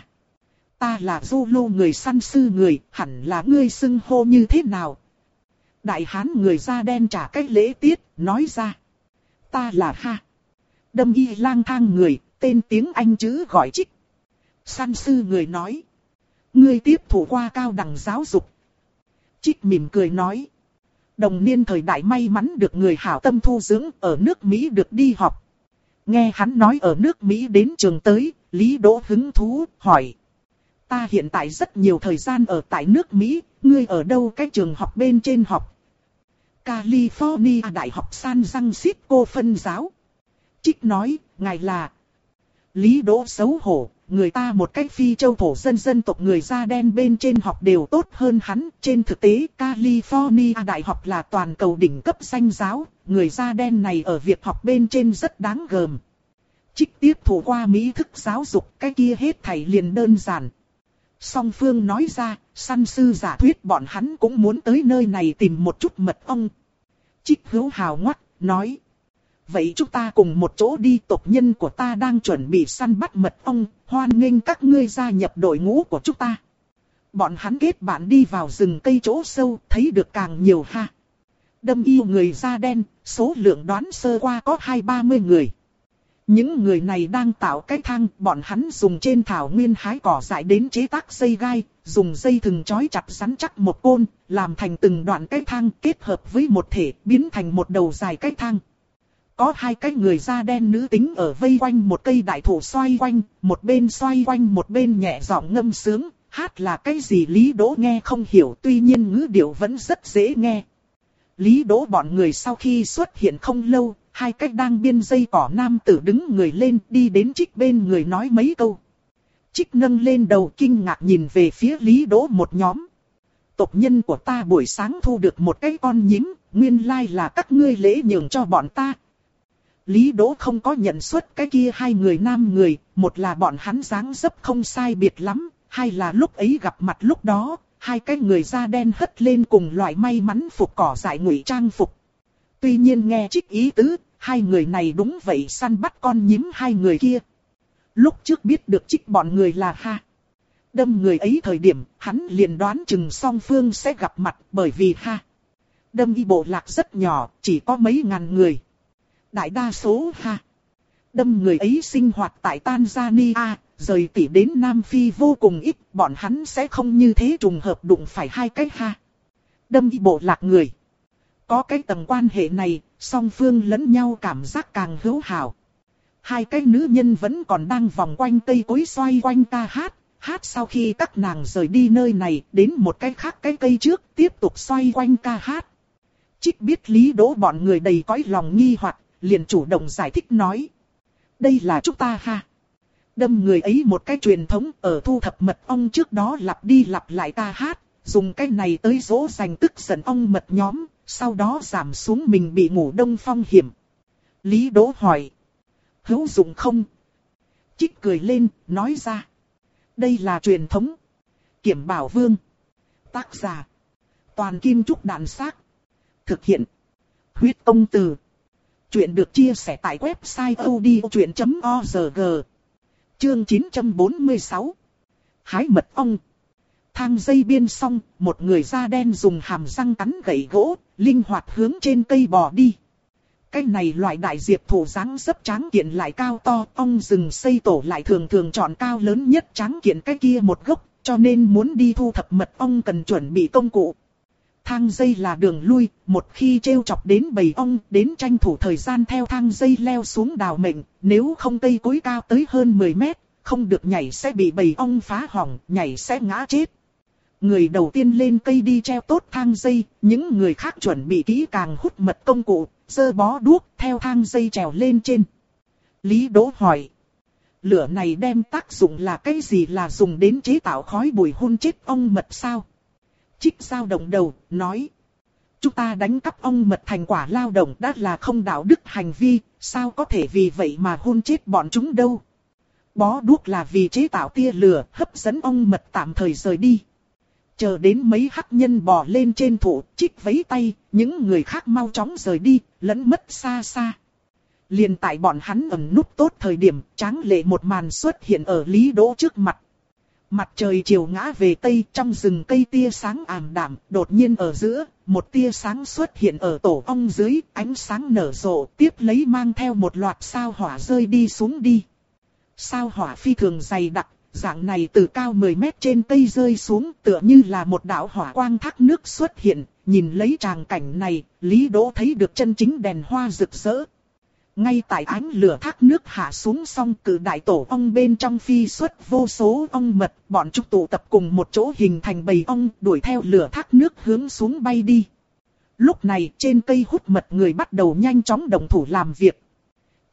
Ta là Zulu người săn sư người, hẳn là ngươi xưng hô như thế nào? Đại hán người da đen trả cái lễ tiết, nói ra. Ta là ha. Đâm y lang thang người, tên tiếng Anh chữ gọi Trích. Săn sư người nói. Ngươi tiếp thủ qua cao đẳng giáo dục. Trích mỉm cười nói. Đồng niên thời đại may mắn được người hảo tâm thu dưỡng ở nước Mỹ được đi học. Nghe hắn nói ở nước Mỹ đến trường tới, Lý Đỗ hứng thú, hỏi. Ta hiện tại rất nhiều thời gian ở tại nước Mỹ, ngươi ở đâu cái trường học bên trên học? California Đại học San Francisco phân giáo. Trích nói, ngài là... Lý Đỗ xấu hổ, người ta một cách phi châu thổ dân dân tộc người da đen bên trên học đều tốt hơn hắn. Trên thực tế, California Đại học là toàn cầu đỉnh cấp danh giáo, người da đen này ở việc học bên trên rất đáng gờm. Trích tiếp thủ qua mỹ thức giáo dục, cái kia hết thảy liền đơn giản. Song Phương nói ra, săn sư giả thuyết bọn hắn cũng muốn tới nơi này tìm một chút mật ong. Trích Hữu Hào ngoắt, nói. Vậy chúng ta cùng một chỗ đi, tộc nhân của ta đang chuẩn bị săn bắt mật ong, hoan nghênh các ngươi gia nhập đội ngũ của chúng ta. Bọn hắn kết bạn đi vào rừng cây chỗ sâu, thấy được càng nhiều ha. Đâm yêu người da đen, số lượng đoán sơ qua có hai ba mươi người. Những người này đang tạo cái thang, bọn hắn dùng trên thảo nguyên hái cỏ dại đến chế tác dây gai, dùng dây thừng trói chặt rắn chắc một côn, làm thành từng đoạn cái thang kết hợp với một thể, biến thành một đầu dài cái thang. Có hai cái người da đen nữ tính ở vây quanh một cây đại thụ xoay quanh, một bên xoay quanh một bên nhẹ giọng ngâm sướng, hát là cái gì Lý Đỗ nghe không hiểu, tuy nhiên ngữ điệu vẫn rất dễ nghe. Lý Đỗ bọn người sau khi xuất hiện không lâu, hai cách đang biên dây cỏ nam tử đứng người lên đi đến Trích bên người nói mấy câu. Trích nâng lên đầu kinh ngạc nhìn về phía Lý Đỗ một nhóm. Tộc nhân của ta buổi sáng thu được một cái con nhím, nguyên lai là các ngươi lễ nhường cho bọn ta. Lý Đỗ không có nhận xuất cái kia hai người nam người, một là bọn hắn dáng dấp không sai biệt lắm, hai là lúc ấy gặp mặt lúc đó, hai cái người da đen hất lên cùng loại may mắn phục cỏ dại ngụy trang phục. Tuy nhiên nghe Trích ý tứ, hai người này đúng vậy săn bắt con nhím hai người kia. Lúc trước biết được Trích bọn người là ha. Đâm người ấy thời điểm, hắn liền đoán chừng song phương sẽ gặp mặt bởi vì ha. Đâm y bộ lạc rất nhỏ, chỉ có mấy ngàn người. Đại đa số ha. Đâm người ấy sinh hoạt tại Tanzania, rời tỉ đến Nam Phi vô cùng ít, bọn hắn sẽ không như thế trùng hợp đụng phải hai cái ha. Đâm y bộ lạc người. Có cái tầng quan hệ này, song phương lẫn nhau cảm giác càng hữu hảo. Hai cái nữ nhân vẫn còn đang vòng quanh cây cối xoay quanh ca hát, hát sau khi các nàng rời đi nơi này đến một cái khác cái cây trước tiếp tục xoay quanh ca hát. Trích biết Lý Đỗ bọn người đầy cõi lòng nghi hoặc, liền chủ động giải thích nói. Đây là chúng ta ha. Đâm người ấy một cái truyền thống ở thu thập mật ong trước đó lặp đi lặp lại ca hát, dùng cái này tới dỗ dành tức giận ong mật nhóm, sau đó giảm xuống mình bị ngủ đông phong hiểm. Lý Đỗ hỏi. Hữu dụng không? Trích cười lên, nói ra. Đây là truyền thống. Kiểm Bảo Vương. Tác giả. Toàn Kim Trúc Đạn Xác. Thực hiện. Huyết Công Từ. Chuyện được chia sẻ tại website odchuyện chấm org. Chương chín trăm bốn mươi sáu. Hái mật ong. Thang dây biên xong, một người da đen dùng hàm răng cắn gậy gỗ, linh hoạt hướng trên cây bò đi. Cái này loại đại diệp thụ dáng dấp tráng kiện lại cao to, ong rừng xây tổ lại thường thường chọn cao lớn nhất tráng kiện cái kia một gốc, cho nên muốn đi thu thập mật ong cần chuẩn bị công cụ. Thang dây là đường lui, một khi trêu chọc đến bầy ong, đến tranh thủ thời gian theo thang dây leo xuống đào mệnh, nếu không cây cối cao tới hơn mười mét, không được nhảy sẽ bị bầy ong phá hỏng, nhảy sẽ ngã chết. Người đầu tiên lên cây đi treo tốt thang dây, những người khác chuẩn bị kỹ càng hút mật công cụ, giơ bó đuốc theo thang dây trèo lên trên. Lý Đỗ hỏi. Lửa này đem tác dụng là cái gì, là dùng đến chế tạo khói bụi hun chết ong mật sao? Trích dao động đầu, nói. Chúng ta đánh cắp ong mật thành quả lao động đã là không đạo đức hành vi, sao có thể vì vậy mà hun chết bọn chúng đâu? Bó đuốc là vì chế tạo tia lửa, hấp dẫn ong mật tạm thời rời đi. Chờ đến mấy hắc nhân bò lên trên thụ, Trích vẫy tay, những người khác mau chóng rời đi, lẫn mất xa xa. Liền tại bọn hắn ẩn núp tốt thời điểm, tráng lệ một màn xuất hiện ở Lý Đỗ trước mặt. Mặt trời chiều ngã về tây, trong rừng cây tia sáng ảm đạm, đột nhiên ở giữa, một tia sáng xuất hiện ở tổ ong dưới, ánh sáng nở rộ, tiếp lấy mang theo một loạt sao hỏa rơi đi xuống đi. Sao hỏa phi thường dày đặc. Dạng này từ cao mười mét trên cây rơi xuống, tựa như là một đạo hỏa quang thác nước xuất hiện, nhìn lấy tràng cảnh này, Lý Đỗ thấy được chân chính đèn hoa rực rỡ. Ngay tại ánh lửa thác nước hạ xuống xong, cự đại tổ ong bên trong phi xuất vô số ong mật, bọn chúng tụ tập cùng một chỗ hình thành bầy ong, đuổi theo lửa thác nước hướng xuống bay đi. Lúc này trên cây hút mật người bắt đầu nhanh chóng động thủ làm việc.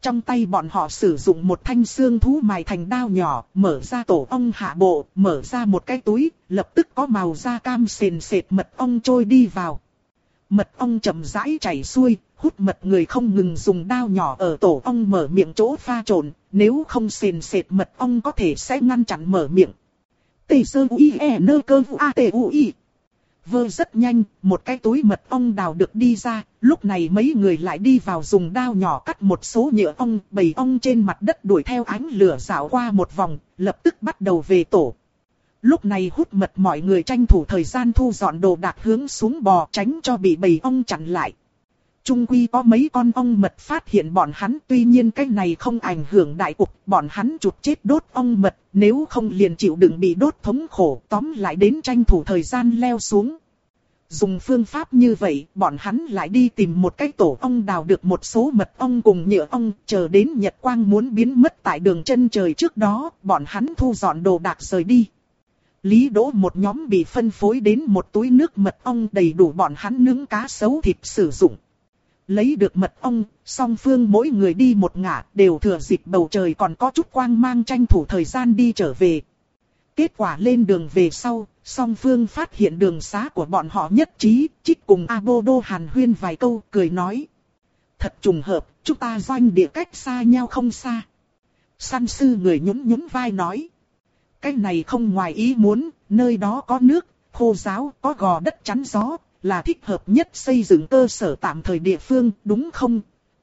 Trong tay bọn họ sử dụng một thanh xương thú mài thành đao nhỏ, mở ra tổ ong hạ bộ, mở ra một cái túi, lập tức có màu da cam sền sệt mật ong trôi đi vào. Mật ong chậm rãi chảy xuôi, hút mật người không ngừng dùng đao nhỏ ở tổ ong mở miệng chỗ pha trộn, nếu không sền sệt mật ong có thể sẽ ngăn chặn mở miệng. Tê sơ u i e nơ cơ vu a t u i. Vơ rất nhanh, một cái túi mật ong đào được đi ra, lúc này mấy người lại đi vào dùng đao nhỏ cắt một số nhựa ong, bầy ong trên mặt đất đuổi theo ánh lửa dạo qua một vòng, lập tức bắt đầu về tổ. Lúc này hút mật mọi người tranh thủ thời gian thu dọn đồ đạc hướng xuống bò tránh cho bị bầy ong chặn lại. Trung quy có mấy con ong mật phát hiện bọn hắn, tuy nhiên cái này không ảnh hưởng đại cục, bọn hắn chụp chết đốt ong mật, nếu không liền chịu đựng bị đốt thống khổ, tóm lại đến tranh thủ thời gian leo xuống. Dùng phương pháp như vậy, bọn hắn lại đi tìm một cái tổ ong đào được một số mật ong cùng nhựa ong, chờ đến nhật quang muốn biến mất tại đường chân trời trước đó, bọn hắn thu dọn đồ đạc rời đi. Lý Đỗ một nhóm bị phân phối đến một túi nước mật ong đầy đủ bọn hắn nướng cá sấu thịt sử dụng. Lấy được mật ong, song phương mỗi người đi một ngả, đều thừa dịp bầu trời còn có chút quang mang tranh thủ thời gian đi trở về. Kết quả lên đường về sau, song phương phát hiện đường xá của bọn họ nhất trí, Trích cùng Abodo hàn huyên vài câu, cười nói. Thật trùng hợp, chúng ta doanh địa cách xa nhau không xa. Săn sư người nhún nhún vai nói. Cái này không ngoài ý muốn, nơi đó có nước, khô ráo, có gò đất chắn gió, là thích hợp nhất xây dựng cơ sở tạm thời địa phương, đúng không?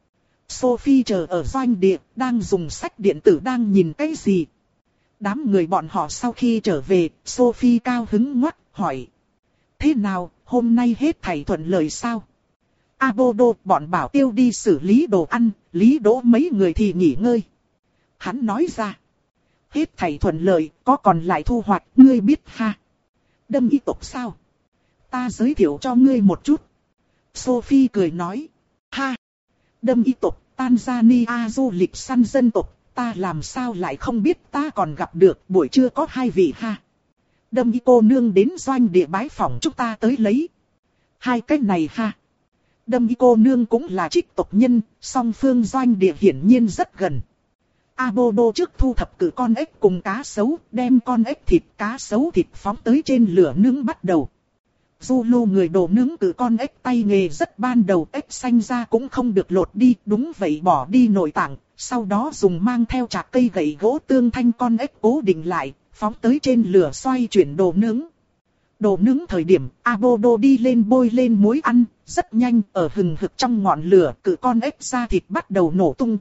Sophie chờ ở doanh địa, đang dùng sách điện tử đang nhìn cái gì? Đám người bọn họ sau khi trở về, Sophie cao hứng ngoắt, hỏi. Thế nào, hôm nay hết thảy thuận lợi sao? Abodo, bọn bảo tiêu đi xử lý đồ ăn, Lý Đỗ mấy người thì nghỉ ngơi. Hắn nói ra. Hết thảy thuận lợi, có còn lại thu hoạch, ngươi biết ha? Đâm y tộc sao? Ta giới thiệu cho ngươi một chút. Sophie cười nói. Ha! Đâm y tộc, Tanzania du lịch săn dân tộc, ta làm sao lại không biết, ta còn gặp được, buổi trưa có hai vị ha. Đâm y cô nương đến doanh địa bái phỏng chúng ta tới lấy. Hai cái này ha. Đâm y cô nương cũng là Trích tộc nhân, song phương doanh địa hiển nhiên rất gần. Abodo trước thu thập cử con ếch cùng cá sấu, đem con ếch thịt cá sấu thịt phóng tới trên lửa nướng bắt đầu. Zulu người đồ nướng cử con ếch tay nghề rất ban đầu, ếch xanh ra cũng không được lột đi, đúng vậy bỏ đi nội tạng, sau đó dùng mang theo chạc cây gậy gỗ tương thanh con ếch cố định lại, phóng tới trên lửa xoay chuyển đồ nướng. Đồ nướng thời điểm, Abodo đi lên bôi lên muối ăn, rất nhanh, ở hừng hực trong ngọn lửa, cử con ếch da thịt bắt đầu nổ tung.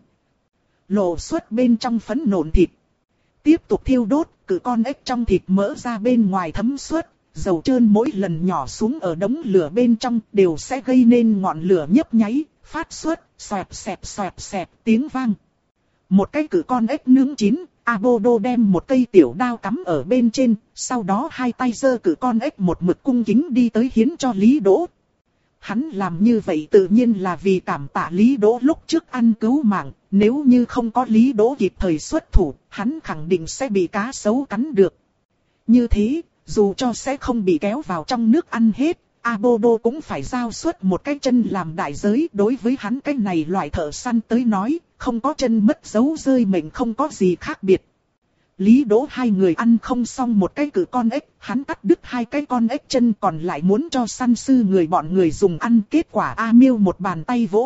Lộ xuất bên trong phấn nộn thịt. Tiếp tục thiêu đốt, cử con ếch trong thịt mỡ ra bên ngoài thấm xuất, dầu trơn mỗi lần nhỏ xuống ở đống lửa bên trong đều sẽ gây nên ngọn lửa nhấp nháy, phát xuất, xoẹt xẹt xoẹt xẹt tiếng vang. Một cái cử con ếch nướng chín, Abodo đem một cây tiểu đao cắm ở bên trên, sau đó hai tay giơ cử con ếch một mực cung kính đi tới hiến cho Lý Đỗ. Hắn làm như vậy tự nhiên là vì cảm tạ Lý Đỗ lúc trước ăn cứu mạng, nếu như không có Lý Đỗ kịp thời xuất thủ, hắn khẳng định sẽ bị cá sấu cắn được. Như thế, dù cho sẽ không bị kéo vào trong nước ăn hết, Abodo cũng phải giao suốt một cái chân làm đại giới. Đối với hắn cái này loại thợ săn tới nói, không có chân mất dấu rơi mệnh không có gì khác biệt. Lý Đỗ hai người ăn không xong một cái cử con ếch, hắn cắt đứt hai cái con ếch chân còn lại muốn cho săn sư người bọn người dùng ăn. Kết quả A Miêu một bàn tay vỗ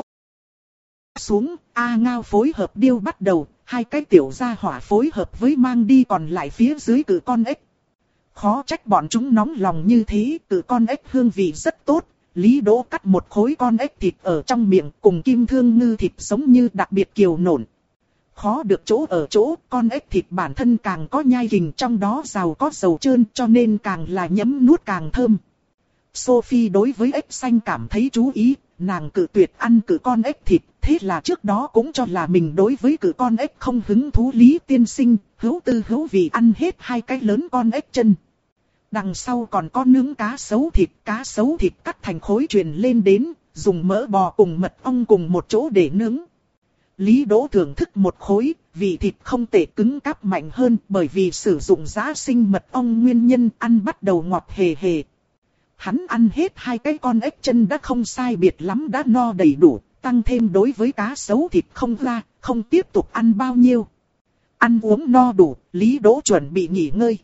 xuống, A Ngao phối hợp điêu bắt đầu, hai cái tiểu gia hỏa phối hợp với mang đi còn lại phía dưới cử con ếch. Khó trách bọn chúng nóng lòng như thế, cử con ếch hương vị rất tốt. Lý Đỗ cắt một khối con ếch thịt ở trong miệng cùng kim thương ngư thịt giống như đặc biệt kiều nộn. Khó được chỗ ở chỗ, con ếch thịt bản thân càng có nhai kình, trong đó giàu có dầu trơn cho nên càng là nhấm nuốt càng thơm. Sophie đối với ếch xanh cảm thấy chú ý, nàng cự tuyệt ăn cử con ếch thịt, thế là trước đó cũng cho là mình đối với cử con ếch không hứng thú. Lý tiên sinh, hữu tư hữu vị ăn hết hai cái lớn con ếch chân. Đằng sau còn có nướng cá sấu thịt, cá sấu thịt cắt thành khối truyền lên đến, dùng mỡ bò cùng mật ong cùng một chỗ để nướng. Lý Đỗ thưởng thức một khối, vị thịt không tệ, cứng cáp mạnh hơn bởi vì sử dụng giã sinh mật ong nguyên nhân, ăn bắt đầu ngọt hề hề. Hắn ăn hết hai cái con ếch chân đã không sai biệt lắm, đã no đầy đủ, tăng thêm đối với cá sấu thịt không ra, không tiếp tục ăn bao nhiêu. Ăn uống no đủ, Lý Đỗ chuẩn bị nghỉ ngơi.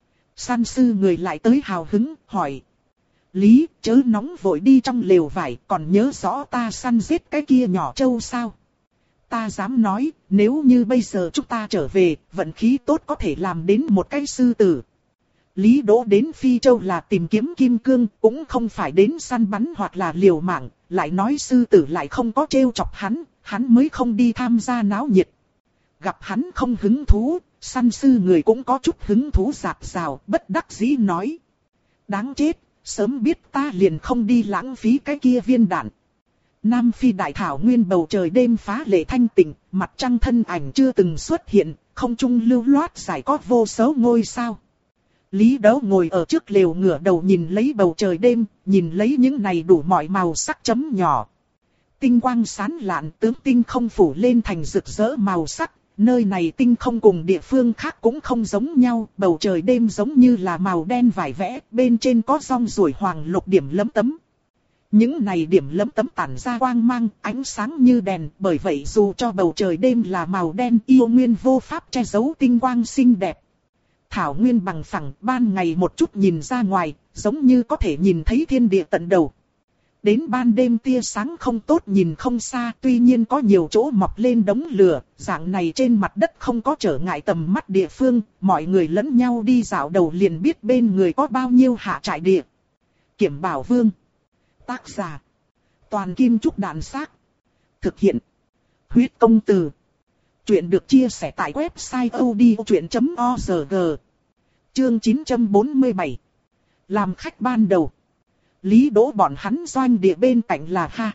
Săn sư người lại tới hào hứng, hỏi. Lý, chớ nóng vội đi trong lều vải, còn nhớ rõ ta săn giết cái kia nhỏ trâu sao? Ta dám nói, nếu như bây giờ chúng ta trở về, vận khí tốt có thể làm đến một cái sư tử. Lý Đỗ đến Phi Châu là tìm kiếm kim cương, cũng không phải đến săn bắn hoặc là liều mạng, lại nói sư tử lại không có trêu chọc hắn, hắn mới không đi tham gia náo nhiệt. Gặp hắn không hứng thú, săn sư người cũng có chút hứng thú rạp rào, bất đắc dĩ nói. Đáng chết, sớm biết ta liền không đi lãng phí cái kia viên đạn. Nam Phi đại thảo nguyên bầu trời đêm phá lệ thanh tịnh, mặt trăng thân ảnh chưa từng xuất hiện, không trung lưu loát giải có vô số ngôi sao. Lý Đỗ ngồi ở trước lều ngửa đầu nhìn lấy bầu trời đêm, nhìn lấy những này đủ mọi màu sắc chấm nhỏ. Tinh quang sáng lạn, tướng tinh không phủ lên thành rực rỡ màu sắc, nơi này tinh không cùng địa phương khác cũng không giống nhau, bầu trời đêm giống như là màu đen vải vẽ, bên trên có rong ruổi hoàng lục điểm lấm tấm. Những này điểm lấm tấm tản ra quang mang, ánh sáng như đèn, bởi vậy dù cho bầu trời đêm là màu đen, yêu nguyên vô pháp che giấu tinh quang xinh đẹp. Thảo nguyên bằng phẳng, ban ngày một chút nhìn ra ngoài, giống như có thể nhìn thấy thiên địa tận đầu. Đến ban đêm tia sáng không tốt nhìn không xa, tuy nhiên có nhiều chỗ mọc lên đống lửa, dạng này trên mặt đất không có trở ngại tầm mắt địa phương, mọi người lẫn nhau đi dạo đầu liền biết bên người có bao nhiêu hạ trại địa. Kiểm Bảo Vương. Tác giả. Toàn Kim Trúc Đạn Xác. Thực hiện. Huyết Công Từ. Chuyện được chia sẻ tại website odchuyện chấm org. Chương chín trăm bốn mươi bảy. Làm khách ban đầu. Lý Đỗ bọn hắn doanh địa bên cạnh là ha.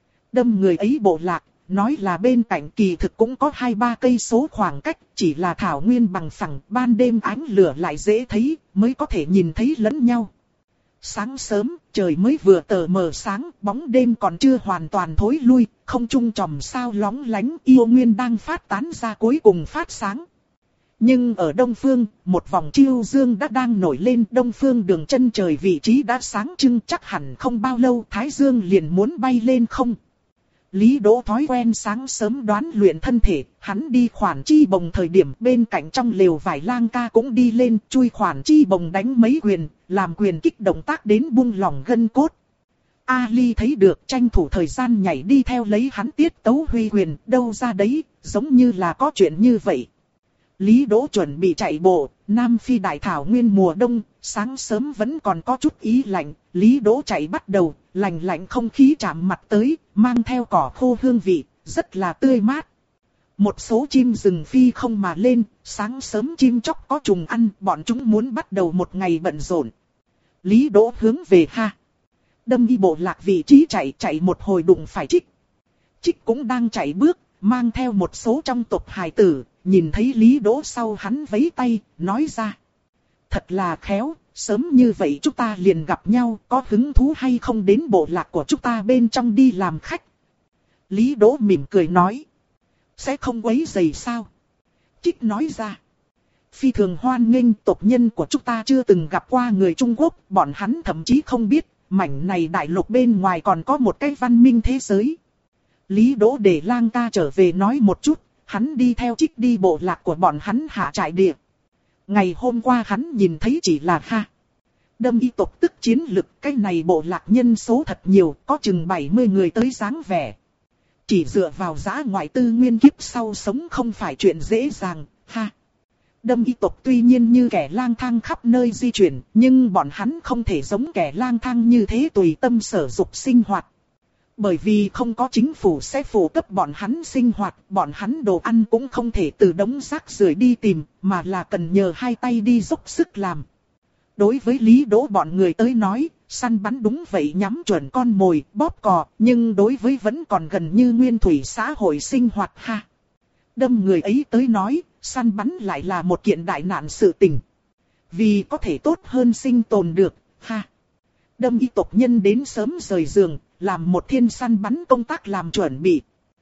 Đâm người ấy bộ lạc, nói là bên cạnh kỳ thực cũng có hai ba cây số khoảng cách, chỉ là thảo nguyên bằng phẳng, ban đêm ánh lửa lại dễ thấy, mới có thể nhìn thấy lẫn nhau. Sáng sớm, trời mới vừa tờ mờ sáng, bóng đêm còn chưa hoàn toàn thối lui, không trung chòm sao lóng lánh, yêu nguyên đang phát tán ra cuối cùng phát sáng. Nhưng ở đông phương, một vòng chiêu dương đã đang nổi lên, đông phương đường chân trời vị trí đã sáng trưng, chắc hẳn không bao lâu thái dương liền muốn bay lên không. Lý Đỗ thói quen sáng sớm đoán luyện thân thể, hắn đi khoản chi bồng thời điểm bên cạnh trong lều vải lang ca cũng đi lên, chui khoản chi bồng đánh mấy quyền, làm quyền kích động tác đến buông lỏng gân cốt. Ali thấy được tranh thủ thời gian nhảy đi theo lấy hắn tiết tấu huy quyền, đâu ra đấy, giống như là có chuyện như vậy. Lý Đỗ chuẩn bị chạy bộ, Nam Phi đại thảo nguyên mùa đông, sáng sớm vẫn còn có chút ý lạnh, Lý Đỗ chạy bắt đầu, lạnh lạnh không khí chạm mặt tới, mang theo cỏ khô hương vị, rất là tươi mát. Một số chim rừng phi không mà lên, sáng sớm chim chóc có trùng ăn, bọn chúng muốn bắt đầu một ngày bận rộn. Lý Đỗ hướng về ha. Đâm đi bộ lạc vị trí chạy chạy một hồi đụng phải Trích. Trích cũng đang chạy bước, mang theo một số trong tộc hài tử, nhìn thấy Lý Đỗ sau hắn vẫy tay, nói ra. Thật là khéo, sớm như vậy chúng ta liền gặp nhau, có hứng thú hay không đến bộ lạc của chúng ta bên trong đi làm khách. Lý Đỗ mỉm cười nói. Sẽ không quấy rầy sao? Trích nói ra. Phi thường hoan nghênh, tộc nhân của chúng ta chưa từng gặp qua người Trung Quốc, bọn hắn thậm chí không biết, mảnh này đại lục bên ngoài còn có một cái văn minh thế giới. Lý Đỗ để lang ca trở về nói một chút, hắn đi theo Trích đi bộ lạc của bọn hắn hạ trại địa. Ngày hôm qua hắn nhìn thấy chỉ là ha. Đâm y tộc tức chiến lực, cái này bộ lạc nhân số thật nhiều, có chừng bảy mươi người tới dáng vẻ. Chỉ dựa vào giá ngoại tư nguyên kiếp sau sống không phải chuyện dễ dàng, ha. Đâm y tộc tuy nhiên như kẻ lang thang khắp nơi di chuyển, nhưng bọn hắn không thể giống kẻ lang thang như thế tùy tâm sở dục sinh hoạt. Bởi vì không có chính phủ sẽ phụ cấp bọn hắn sinh hoạt, bọn hắn đồ ăn cũng không thể từ đống rác rưởi đi tìm, mà là cần nhờ hai tay đi dốc sức làm. Đối với Lý Đỗ bọn người tới nói, săn bắn đúng vậy nhắm chuẩn con mồi, bóp cò, nhưng đối với vẫn còn gần như nguyên thủy xã hội sinh hoạt ha. Đâm người ấy tới nói, săn bắn lại là một kiện đại nạn sự tình. Vì có thể tốt hơn sinh tồn được, ha. Đâm y tộc nhân đến sớm rời giường, làm một thiên săn bắn công tác làm chuẩn bị.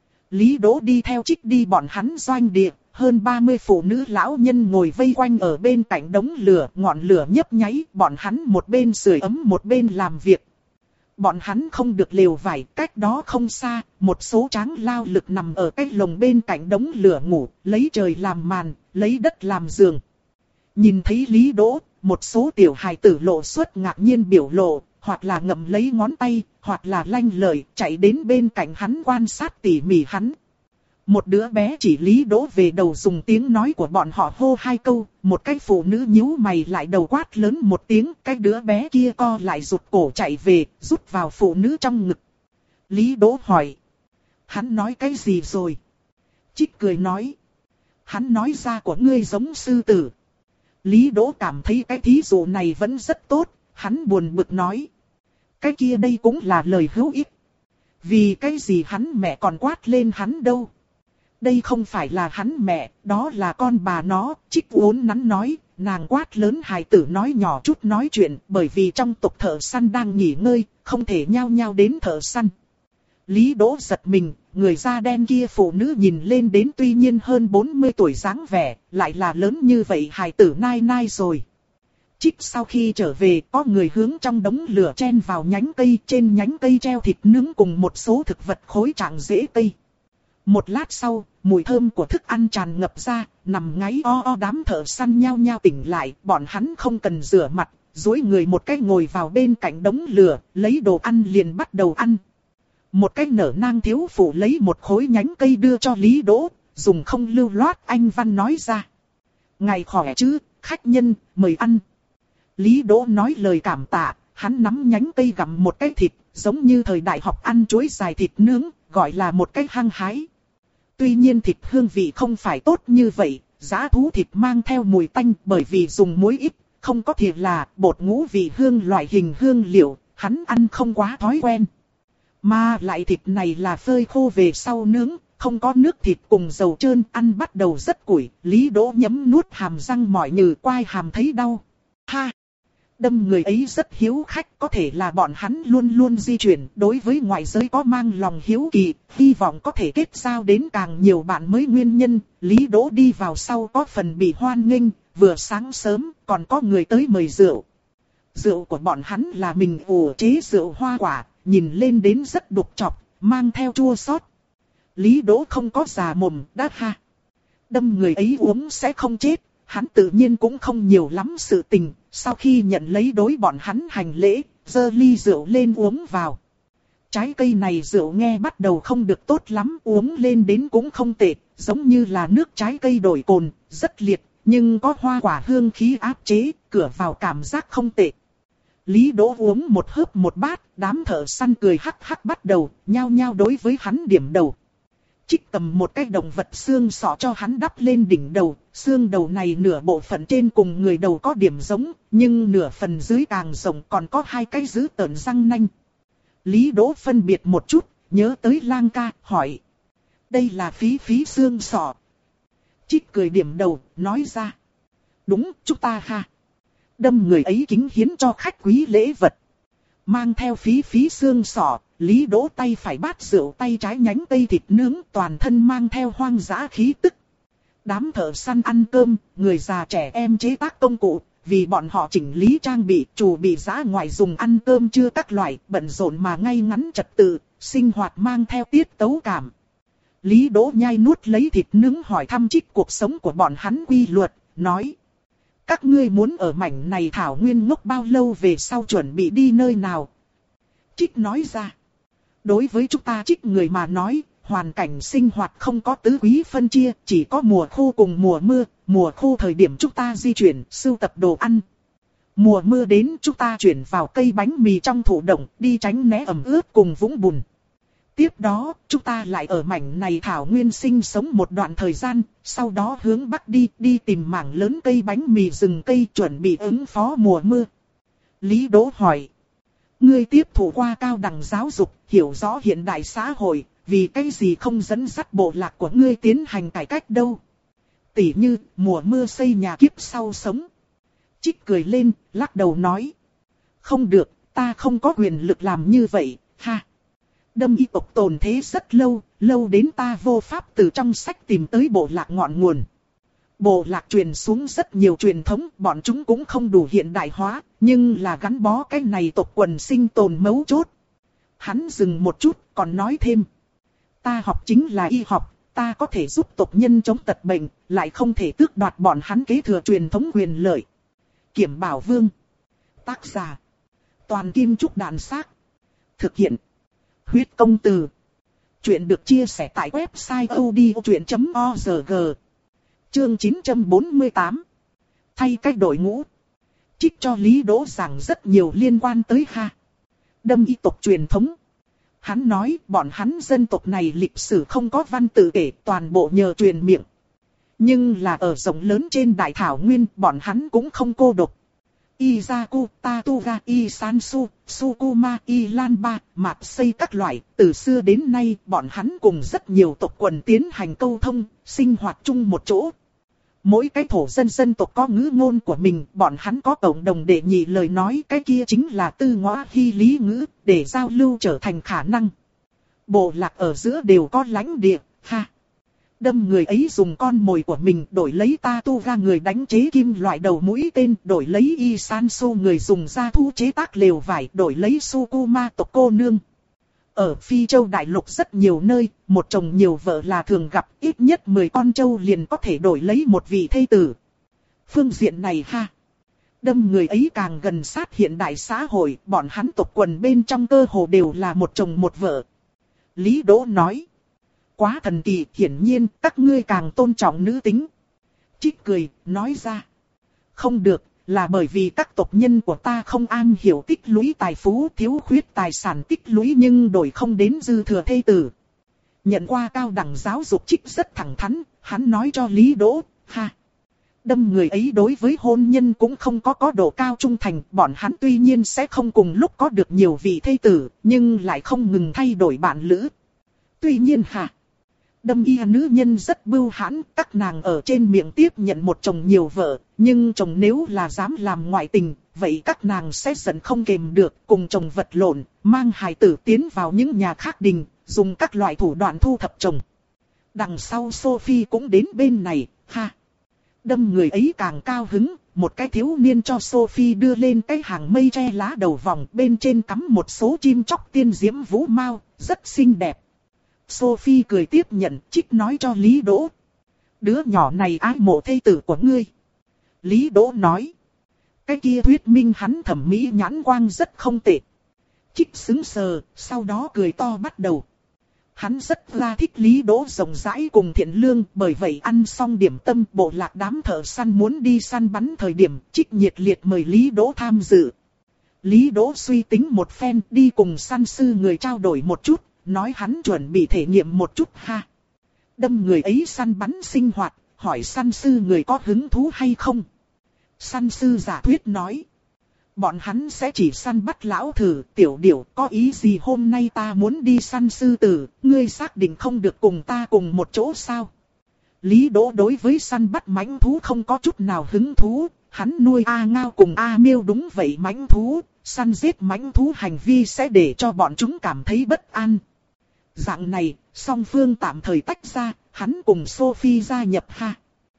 Lý Đỗ đi theo Trích đi bọn hắn doanh địa, hơn ba mươi phụ nữ lão nhân ngồi vây quanh ở bên cạnh đống lửa, ngọn lửa nhấp nháy, bọn hắn một bên sưởi ấm một bên làm việc. Bọn hắn không được lều vải, cách đó không xa, một số tráng lao lực nằm ở cái lồng bên cạnh đống lửa ngủ, lấy trời làm màn, lấy đất làm giường. Nhìn thấy Lý Đỗ, một số tiểu hài tử lộ xuất ngạc nhiên biểu lộ, hoặc là ngậm lấy ngón tay, hoặc là lanh lợi, chạy đến bên cạnh hắn quan sát tỉ mỉ hắn. Một đứa bé chỉ Lý Đỗ về đầu dùng tiếng nói của bọn họ hô hai câu, một cái phụ nữ nhíu mày lại đầu quát lớn một tiếng, cái đứa bé kia co lại rụt cổ chạy về, rút vào phụ nữ trong ngực. Lý Đỗ hỏi, hắn nói cái gì rồi? Trích cười nói, hắn nói ra của ngươi giống sư tử. Lý Đỗ cảm thấy cái thí dụ này vẫn rất tốt, hắn buồn bực nói, cái kia đây cũng là lời hữu ích. Vì cái gì hắn mẹ còn quát lên hắn đâu? Đây không phải là hắn mẹ, đó là con bà nó. Trích uốn nắn nói, nàng quát lớn hài tử nói nhỏ chút nói chuyện, bởi vì trong tộc thợ săn đang nghỉ ngơi, không thể nhao nhao đến thợ săn. Lý Đỗ giật mình, người da đen kia phụ nữ nhìn lên đến tuy nhiên hơn bốn mươi tuổi dáng vẻ, lại là lớn như vậy hài tử nai nai rồi. Trích sau khi trở về, có người hướng trong đống lửa chen vào nhánh cây, trên nhánh cây treo thịt nướng cùng một số thực vật khối trạng rễ cây. Một lát sau, mùi thơm của thức ăn tràn ngập ra, nằm ngáy o o đám thợ săn nhao nhao tỉnh lại, bọn hắn không cần rửa mặt, duỗi người một cái ngồi vào bên cạnh đống lửa, lấy đồ ăn liền bắt đầu ăn. Một cái nở nang thiếu phụ lấy một khối nhánh cây đưa cho Lý Đỗ, dùng không lưu loát anh văn nói ra. Ngài khỏe chứ, khách nhân, mời ăn. Lý Đỗ nói lời cảm tạ, hắn nắm nhánh cây gặm một cái thịt, giống như thời đại học ăn chuối dài thịt nướng, gọi là một cái hăng hái. Tuy nhiên thịt hương vị không phải tốt như vậy, giá thú thịt mang theo mùi tanh bởi vì dùng muối ít, không có thịt là bột ngũ vị hương loại hình hương liệu, hắn ăn không quá thói quen. Mà lại thịt này là phơi khô về sau nướng, không có nước thịt cùng dầu trơn, ăn bắt đầu rất củi, Lý Đỗ nhấm nuốt hàm răng mỏi như quai hàm thấy đau. Ha! Đâm người ấy rất hiếu khách, có thể là bọn hắn luôn luôn di chuyển, đối với ngoại giới có mang lòng hiếu kỳ, hy vọng có thể kết giao đến càng nhiều bạn mới nguyên nhân. Lý Đỗ đi vào sau có phần bị hoan nghênh, vừa sáng sớm còn có người tới mời rượu. Rượu của bọn hắn là mình ủ chế rượu hoa quả, nhìn lên đến rất đục chọc, mang theo chua xót. Lý Đỗ không có già mồm, đát ha. Đâm người ấy uống sẽ không chết, hắn tự nhiên cũng không nhiều lắm sự tình. Sau khi nhận lấy đối bọn hắn hành lễ, giơ ly rượu lên uống vào. Trái cây này rượu nghe bắt đầu không được tốt lắm, uống lên đến cũng không tệ, giống như là nước trái cây đổi cồn, rất liệt, nhưng có hoa quả hương khí áp chế, cửa vào cảm giác không tệ. Lý Đỗ uống một hớp một bát, đám thợ săn cười hắc hắc bắt đầu, nhao nhao đối với hắn điểm đầu. Trích cầm một cái động vật xương sọ cho hắn đắp lên đỉnh đầu, xương đầu này nửa bộ phận trên cùng người đầu có điểm giống, nhưng nửa phần dưới càng rộng còn có hai cái dữ tợn răng nanh. Lý Đỗ phân biệt một chút, nhớ tới Lang ca, hỏi. Đây là phí phí xương sọ. Trích cười điểm đầu, nói ra. Đúng, chúng ta ha. Đâm người ấy kính hiến cho khách quý lễ vật. Mang theo phí phí xương sọ, Lý Đỗ tay phải bát rượu tay trái nhánh cây thịt nướng, toàn thân mang theo hoang dã khí tức. Đám thợ săn ăn cơm, người già trẻ em chế tác công cụ, vì bọn họ chỉnh lý trang bị, chủ bị giã ngoại dùng ăn cơm chưa các loại, bận rộn mà ngay ngắn trật tự, sinh hoạt mang theo tiết tấu cảm. Lý Đỗ nhai nuốt lấy thịt nướng hỏi thăm Trích cuộc sống của bọn hắn quy luật, nói. Các ngươi muốn ở mảnh này thảo nguyên ngốc bao lâu về sau chuẩn bị đi nơi nào? Trích nói ra. Đối với chúng ta Trích người mà nói, hoàn cảnh sinh hoạt không có tứ quý phân chia, chỉ có mùa khô cùng mùa mưa. Mùa khô thời điểm chúng ta di chuyển, sưu tập đồ ăn. Mùa mưa đến chúng ta chuyển vào cây bánh mì trong thụ động, đi tránh né ẩm ướt cùng vũng bùn. Tiếp đó, chúng ta lại ở mảnh này thảo nguyên sinh sống một đoạn thời gian, sau đó hướng bắc đi, đi tìm mảng lớn cây bánh mì rừng cây chuẩn bị ứng phó mùa mưa. Lý Đỗ hỏi. Ngươi tiếp thụ qua cao đẳng giáo dục, hiểu rõ hiện đại xã hội, vì cái gì không dẫn dắt bộ lạc của ngươi tiến hành cải cách đâu? Tỉ như, mùa mưa xây nhà kiếp sau sống. Trích cười lên, lắc đầu nói. Không được, ta không có quyền lực làm như vậy, ha. Đâm y tộc tồn thế rất lâu, lâu đến ta vô pháp từ trong sách tìm tới bộ lạc ngọn nguồn. Bộ lạc truyền xuống rất nhiều truyền thống, bọn chúng cũng không đủ hiện đại hóa, nhưng là gắn bó cái này tộc quần sinh tồn mấu chốt. Hắn dừng một chút, còn nói thêm. Ta học chính là y học, ta có thể giúp tộc nhân chống tật bệnh, lại không thể tước đoạt bọn hắn kế thừa truyền thống quyền lợi. Kiểm Bảo Vương. Tác giả. Toàn Kim Trúc Đàn Xác. Thực hiện. Huyết Công Từ. Chuyện được chia sẻ tại website odchuyện chấm org. Chương chín trăm bốn mươi tám. Thay cách đội ngũ. Trích cho Lý Đỗ giảng rất nhiều liên quan tới ha. Đâm y tộc truyền thống. Hắn nói bọn hắn dân tộc này lịch sử không có văn tự kể, toàn bộ nhờ truyền miệng. Nhưng là ở rộng lớn trên đại thảo nguyên, bọn hắn cũng không cô độc. Izaku, Tatuga, Isansu, Sukuma, Ilanba, Mạt Xây các loại, từ xưa đến nay bọn hắn cùng rất nhiều tộc quần tiến hành câu thông, sinh hoạt chung một chỗ. Mỗi cái thổ dân dân tộc có ngữ ngôn của mình, bọn hắn có cộng đồng để nhị lời nói, cái kia chính là tư ngõa hy lý ngữ, để giao lưu trở thành khả năng. Bộ lạc ở giữa đều có lãnh địa, ha. Đâm người ấy dùng con mồi của mình đổi lấy Tatuga người đánh chế kim loại đầu mũi tên, đổi lấy Isansu người dùng da thú chế tác lều vải, đổi lấy Sukuma tộc cô nương. Ở Phi Châu Đại Lục rất nhiều nơi, một chồng nhiều vợ là thường gặp, ít nhất mười con trâu liền có thể đổi lấy một vị thê tử. Phương diện này ha. Đâm người ấy càng gần sát hiện đại xã hội, bọn hắn tộc quần bên trong cơ hồ đều là một chồng một vợ. Lý Đỗ nói. Quá thần kỳ, hiển nhiên các ngươi càng tôn trọng nữ tính. Trích cười, nói ra. Không được, là bởi vì các tộc nhân của ta không am hiểu tích lũy tài phú, thiếu khuyết tài sản tích lũy nhưng đổi không đến dư thừa thê tử. Nhận qua cao đẳng giáo dục Trích rất thẳng thắn, hắn nói cho Lý Đỗ, ha. Đâm người ấy đối với hôn nhân cũng không có có độ cao trung thành, bọn hắn tuy nhiên sẽ không cùng lúc có được nhiều vị thê tử, nhưng lại không ngừng thay đổi bạn lữ. Tuy nhiên ha. Đâm y nữ nhân rất bưu hãn, các nàng ở trên miệng tiếp nhận một chồng nhiều vợ, nhưng chồng nếu là dám làm ngoại tình, vậy các nàng sẽ giận không kềm được, cùng chồng vật lộn, mang hài tử tiến vào những nhà khác đình, dùng các loại thủ đoạn thu thập chồng. Đằng sau Sophie cũng đến bên này, ha. Đâm người ấy càng cao hứng, một cái thiếu niên cho Sophie đưa lên cái hàng mây tre lá đầu vòng, bên trên cắm một số chim chóc tiên diễm vũ mao, rất xinh đẹp. Sophie cười tiếp nhận, Trích nói cho Lý Đỗ. Đứa nhỏ này ái mộ thê tử của ngươi. Lý Đỗ nói. Cái kia thuyết minh hắn thẩm mỹ nhãn quang rất không tệ. Trích sững sờ, sau đó cười to bắt đầu. Hắn rất là thích Lý Đỗ rộng rãi cùng thiện lương, bởi vậy ăn xong điểm tâm bộ lạc đám thợ săn muốn đi săn bắn thời điểm, Trích nhiệt liệt mời Lý Đỗ tham dự. Lý Đỗ suy tính một phen, đi cùng săn sư người trao đổi một chút. Nói hắn chuẩn bị thể nghiệm một chút ha. Đâm người ấy săn bắn sinh hoạt, hỏi săn sư người có hứng thú hay không. Săn sư giả thuyết nói. Bọn hắn sẽ chỉ săn bắt lão thử, tiểu điểu, có ý gì hôm nay ta muốn đi săn sư tử, ngươi xác định không được cùng ta cùng một chỗ sao. Lý Đỗ đối với săn bắt mãnh thú không có chút nào hứng thú, hắn nuôi A Ngao cùng A Miêu đúng vậy mãnh thú, săn giết mãnh thú hành vi sẽ để cho bọn chúng cảm thấy bất an. Dạng này, song phương tạm thời tách ra, hắn cùng Sophie gia nhập ha.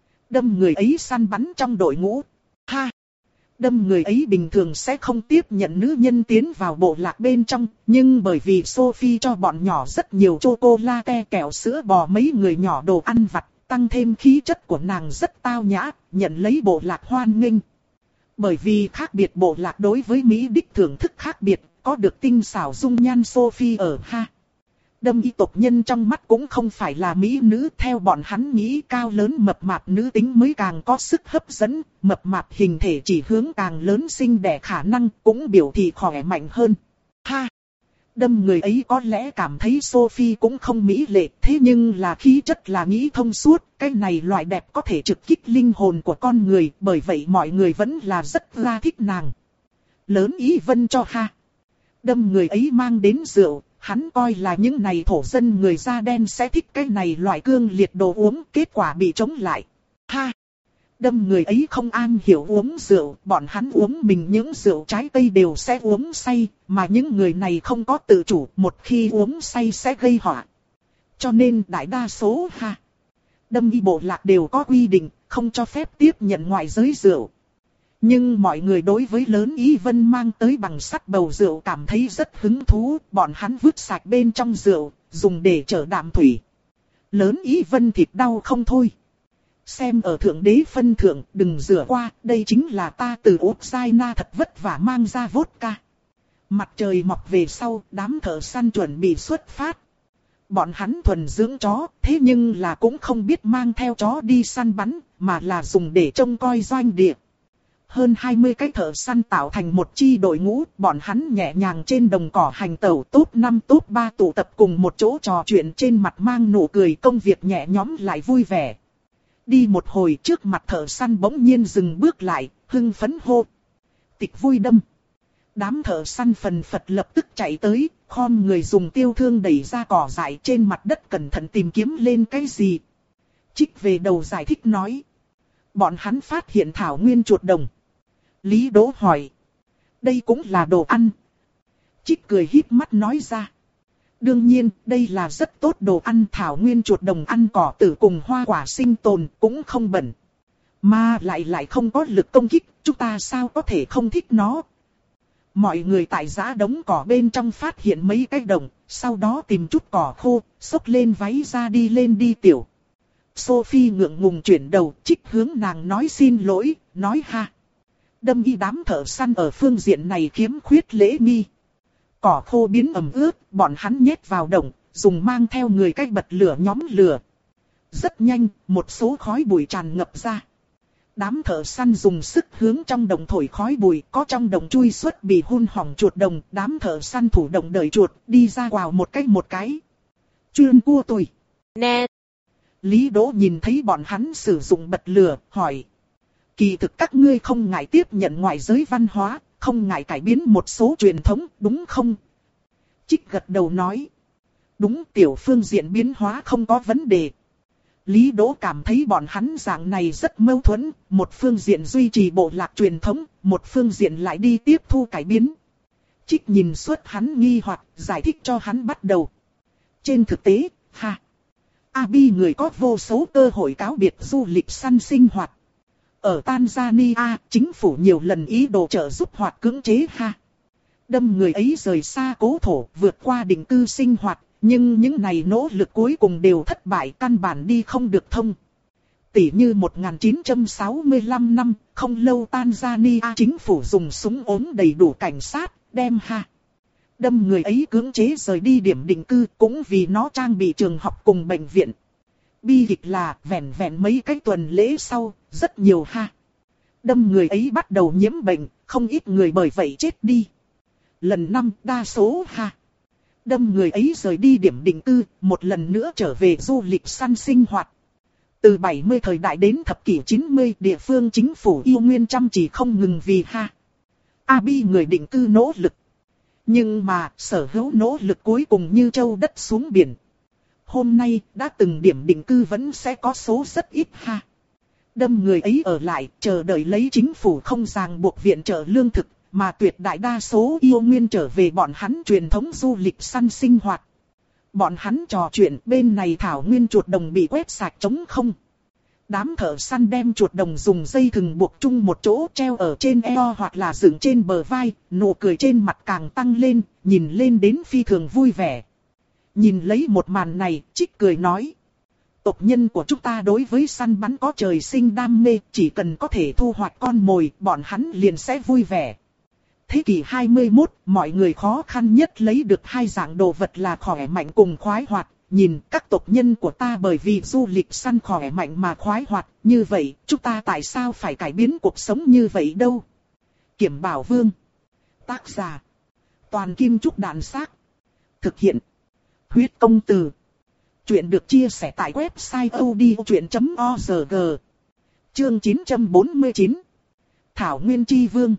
Đâm người ấy săn bắn trong đội ngũ, ha. Đâm người ấy bình thường sẽ không tiếp nhận nữ nhân tiến vào bộ lạc bên trong, nhưng bởi vì Sophie cho bọn nhỏ rất nhiều chocolate kẹo sữa bò mấy người nhỏ đồ ăn vặt, tăng thêm khí chất của nàng rất tao nhã, nhận lấy bộ lạc hoan nghênh. Bởi vì khác biệt bộ lạc đối với Mỹ đích thưởng thức khác biệt, có được tinh xảo dung nhan Sophie ở ha. Đâm y tộc nhân trong mắt cũng không phải là mỹ nữ, theo bọn hắn nghĩ cao lớn mập mạp nữ tính mới càng có sức hấp dẫn, mập mạp hình thể chỉ hướng càng lớn sinh đẻ khả năng, cũng biểu thị khỏe mạnh hơn. Ha! Đâm người ấy có lẽ cảm thấy Sophie cũng không mỹ lệ, thế nhưng là khí chất là nghĩ thông suốt, cái này loại đẹp có thể trực kích linh hồn của con người, bởi vậy mọi người vẫn là rất là thích nàng. Lớn ý vân cho ha! Đâm người ấy mang đến rượu. Hắn coi là những này thổ dân người da đen sẽ thích cái này loại cương liệt đồ uống, kết quả bị chống lại. Ha! Đâm người ấy không am hiểu uống rượu, bọn hắn uống mình những rượu trái cây đều sẽ uống say, mà những người này không có tự chủ, một khi uống say sẽ gây họa. Cho nên đại đa số ha. Đâm y bộ lạc đều có quy định, không cho phép tiếp nhận ngoại giới rượu. Nhưng mọi người đối với Lớn Ý Vân mang tới bằng sắt bầu rượu cảm thấy rất hứng thú, bọn hắn vứt sạch bên trong rượu, dùng để chở đạm thủy. Lớn Ý Vân thịt đau không thôi. Xem ở thượng đế phân thượng, đừng rửa qua, đây chính là ta từ Ukraine thật vất vả mang ra vodka. Mặt trời mọc về sau, đám thợ săn chuẩn bị xuất phát. Bọn hắn thuần dưỡng chó, thế nhưng là cũng không biết mang theo chó đi săn bắn, mà là dùng để trông coi doanh địa. Hơn hai mươi cái thợ săn tạo thành một chi đội ngũ, bọn hắn nhẹ nhàng trên đồng cỏ hành tẩu, top năm top ba tụ tập cùng một chỗ trò chuyện, trên mặt mang nụ cười, công việc nhẹ nhõm lại vui vẻ. Đi một hồi, trước mặt thợ săn bỗng nhiên dừng bước lại, hưng phấn hô: "Tịch vui đâm!" Đám thợ săn phần phật lập tức chạy tới, khom người dùng tiêu thương đẩy ra cỏ dại trên mặt đất, cẩn thận tìm kiếm lên cái gì. Trích về đầu giải thích nói: "Bọn hắn phát hiện thảo nguyên chuột đồng." Lý Đỗ hỏi: "Đây cũng là đồ ăn?" Trích cười híp mắt nói ra: "Đương nhiên, đây là rất tốt đồ ăn, thảo nguyên chuột đồng ăn cỏ tử cùng hoa quả sinh tồn, cũng không bẩn. Mà lại lại không có lực công kích, chúng ta sao có thể không thích nó?" Mọi người tại giã đống cỏ bên trong phát hiện mấy cái đồng, sau đó tìm chút cỏ khô, xốc lên váy ra đi lên đi tiểu. Sophie ngượng ngùng chuyển đầu, Trích hướng nàng nói xin lỗi, nói ha. Đâm y đám thợ săn ở phương diện này khiếm khuyết lễ nghi. Cỏ khô biến ẩm ướt, bọn hắn nhét vào đồng, dùng mang theo người cách bật lửa nhóm lửa. Rất nhanh, một số khói bụi tràn ngập ra. Đám thợ săn dùng sức hướng trong đồng thổi khói bụi, có trong đồng chui xuất bị hun hỏng chuột đồng, đám thợ săn thủ động đợi chuột, đi ra quào một cái một cái. Chuyên cua tôi. Nè. Lý Đỗ nhìn thấy bọn hắn sử dụng bật lửa, hỏi: "Kỳ thực các ngươi không ngại tiếp nhận ngoại giới văn hóa, không ngại cải biến một số truyền thống, đúng không?" Trích gật đầu nói: "Đúng, tiểu phương diện biến hóa không có vấn đề." Lý Đỗ cảm thấy bọn hắn dạng này rất mâu thuẫn, một phương diện duy trì bộ lạc truyền thống, một phương diện lại đi tiếp thu cải biến. Trích nhìn suốt hắn nghi hoặc, giải thích cho hắn bắt đầu. Trên thực tế, ha, Abi người có vô số cơ hội cáo biệt du lịch săn sinh hoạt. Ở Tanzania, chính phủ nhiều lần ý đồ trợ giúp hoặc cưỡng chế ha. Đâm người ấy rời xa cố thổ, vượt qua định cư sinh hoạt. Nhưng những này nỗ lực cuối cùng đều thất bại, căn bản đi không được thông. Tỷ như một nghìn chín trăm sáu mươi lăm năm, không lâu Tanzania chính phủ dùng súng ốm đầy đủ cảnh sát, đem ha. Đâm người ấy cưỡng chế rời đi điểm định cư, cũng vì nó trang bị trường học cùng bệnh viện. Bi kịch là vẹn vẹn mấy cái tuần lễ sau, rất nhiều ha. Đâm người ấy bắt đầu nhiễm bệnh, không ít người bởi vậy chết đi. Lần năm đa số ha. Đâm người ấy rời đi điểm định cư, một lần nữa trở về du lịch săn sinh hoạt. Từ bảy mươi thời đại đến thập kỷ chín mươi, địa phương chính phủ yêu nguyên chăm chỉ không ngừng vì ha. Abi người định cư nỗ lực. Nhưng mà, sở hữu nỗ lực cuối cùng như châu đất xuống biển. Hôm nay, đã từng điểm định cư vẫn sẽ có số rất ít ha. Đâm người ấy ở lại, chờ đợi lấy chính phủ không ràng buộc viện trợ lương thực. Mà tuyệt đại đa số yêu nguyên trở về bọn hắn truyền thống du lịch săn sinh hoạt. Bọn hắn trò chuyện, bên này thảo nguyên chuột đồng bị quét sạch trống không. Đám thợ săn đem chuột đồng dùng dây thừng buộc chung một chỗ, treo ở trên eo hoặc là dựng trên bờ vai, nụ cười trên mặt càng tăng lên, nhìn lên đến phi thường vui vẻ. Nhìn lấy một màn này, Trích cười nói: "Tộc nhân của chúng ta đối với săn bắn có trời sinh đam mê, chỉ cần có thể thu hoạch con mồi, bọn hắn liền sẽ vui vẻ." Thế kỷ hai mươi mốt, mọi người khó khăn nhất lấy được hai dạng đồ vật là khỏe mạnh cùng khoái hoạt. Nhìn các tộc nhân của ta bởi vì du lịch săn khỏe mạnh mà khoái hoạt, như vậy, chúng ta tại sao phải cải biến cuộc sống như vậy đâu? Kiểm Bảo Vương. Tác giả: Toàn Kim Trúc Đàn Xác. Thực hiện: Huyết Công Từ. Chuyện được chia sẻ tại website odchuyện chấm org. Chương chín trăm bốn mươi chín. Thảo Nguyên Chi Vương.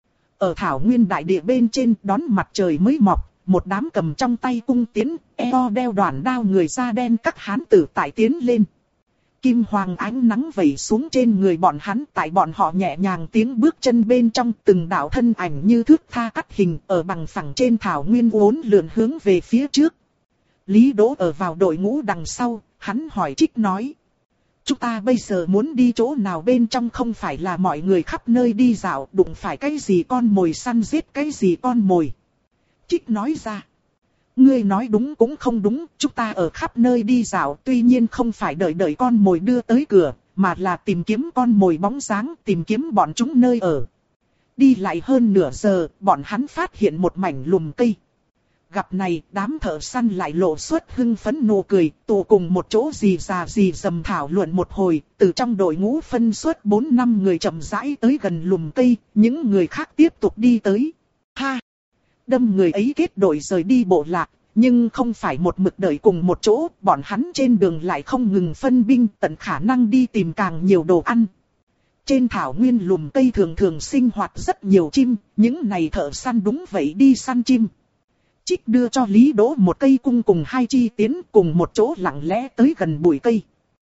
Ở thảo nguyên đại địa bên trên đón mặt trời mới mọc, một đám cầm trong tay cung tiến, eo đeo đoàn đao người da đen các hán tử tại tiến lên. Kim hoàng ánh nắng vẩy xuống trên người bọn hắn, tại bọn họ nhẹ nhàng tiếng bước chân bên trong, từng đạo thân ảnh như thước tha cắt hình ở bằng phẳng trên thảo nguyên uốn lượn hướng về phía trước. Lý Đỗ ở vào đội ngũ đằng sau, hắn hỏi Trích nói: chúng ta bây giờ muốn đi chỗ nào bên trong không phải là mọi người khắp nơi đi dạo, đụng phải cái gì con mồi săn giết cái gì con mồi. Trích nói ra. Ngươi nói đúng cũng không đúng, chúng ta ở khắp nơi đi dạo tuy nhiên không phải đợi đợi con mồi đưa tới cửa, mà là tìm kiếm con mồi bóng dáng, tìm kiếm bọn chúng nơi ở. Đi lại hơn nửa giờ, bọn hắn phát hiện một mảnh lùm cây. Gặp này, đám thợ săn lại lộ xuất hưng phấn nụ cười, tụ cùng một chỗ gì già gì dầm thảo luận một hồi, từ trong đội ngũ phân xuất bốn năm người chậm rãi tới gần lùm cây, những người khác tiếp tục đi tới. Ha! Đâm người ấy kết đội rời đi bộ lạc, nhưng không phải một mực đợi cùng một chỗ, bọn hắn trên đường lại không ngừng phân binh, tận khả năng đi tìm càng nhiều đồ ăn. Trên thảo nguyên lùm cây thường thường sinh hoạt rất nhiều chim, những này thợ săn đúng vậy đi săn chim. Trích đưa cho Lý Đỗ một cây cung cùng hai chi tiến cùng một chỗ lặng lẽ tới gần bụi cây.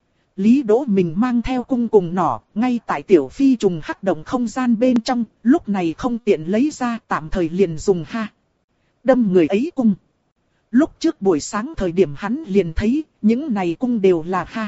Lý Đỗ mình mang theo cung cùng nỏ, ngay tại tiểu phi trùng hắc động không gian bên trong, lúc này không tiện lấy ra, tạm thời liền dùng ha. Đâm người ấy cung. Lúc trước buổi sáng thời điểm hắn liền thấy, những này cung đều là ha.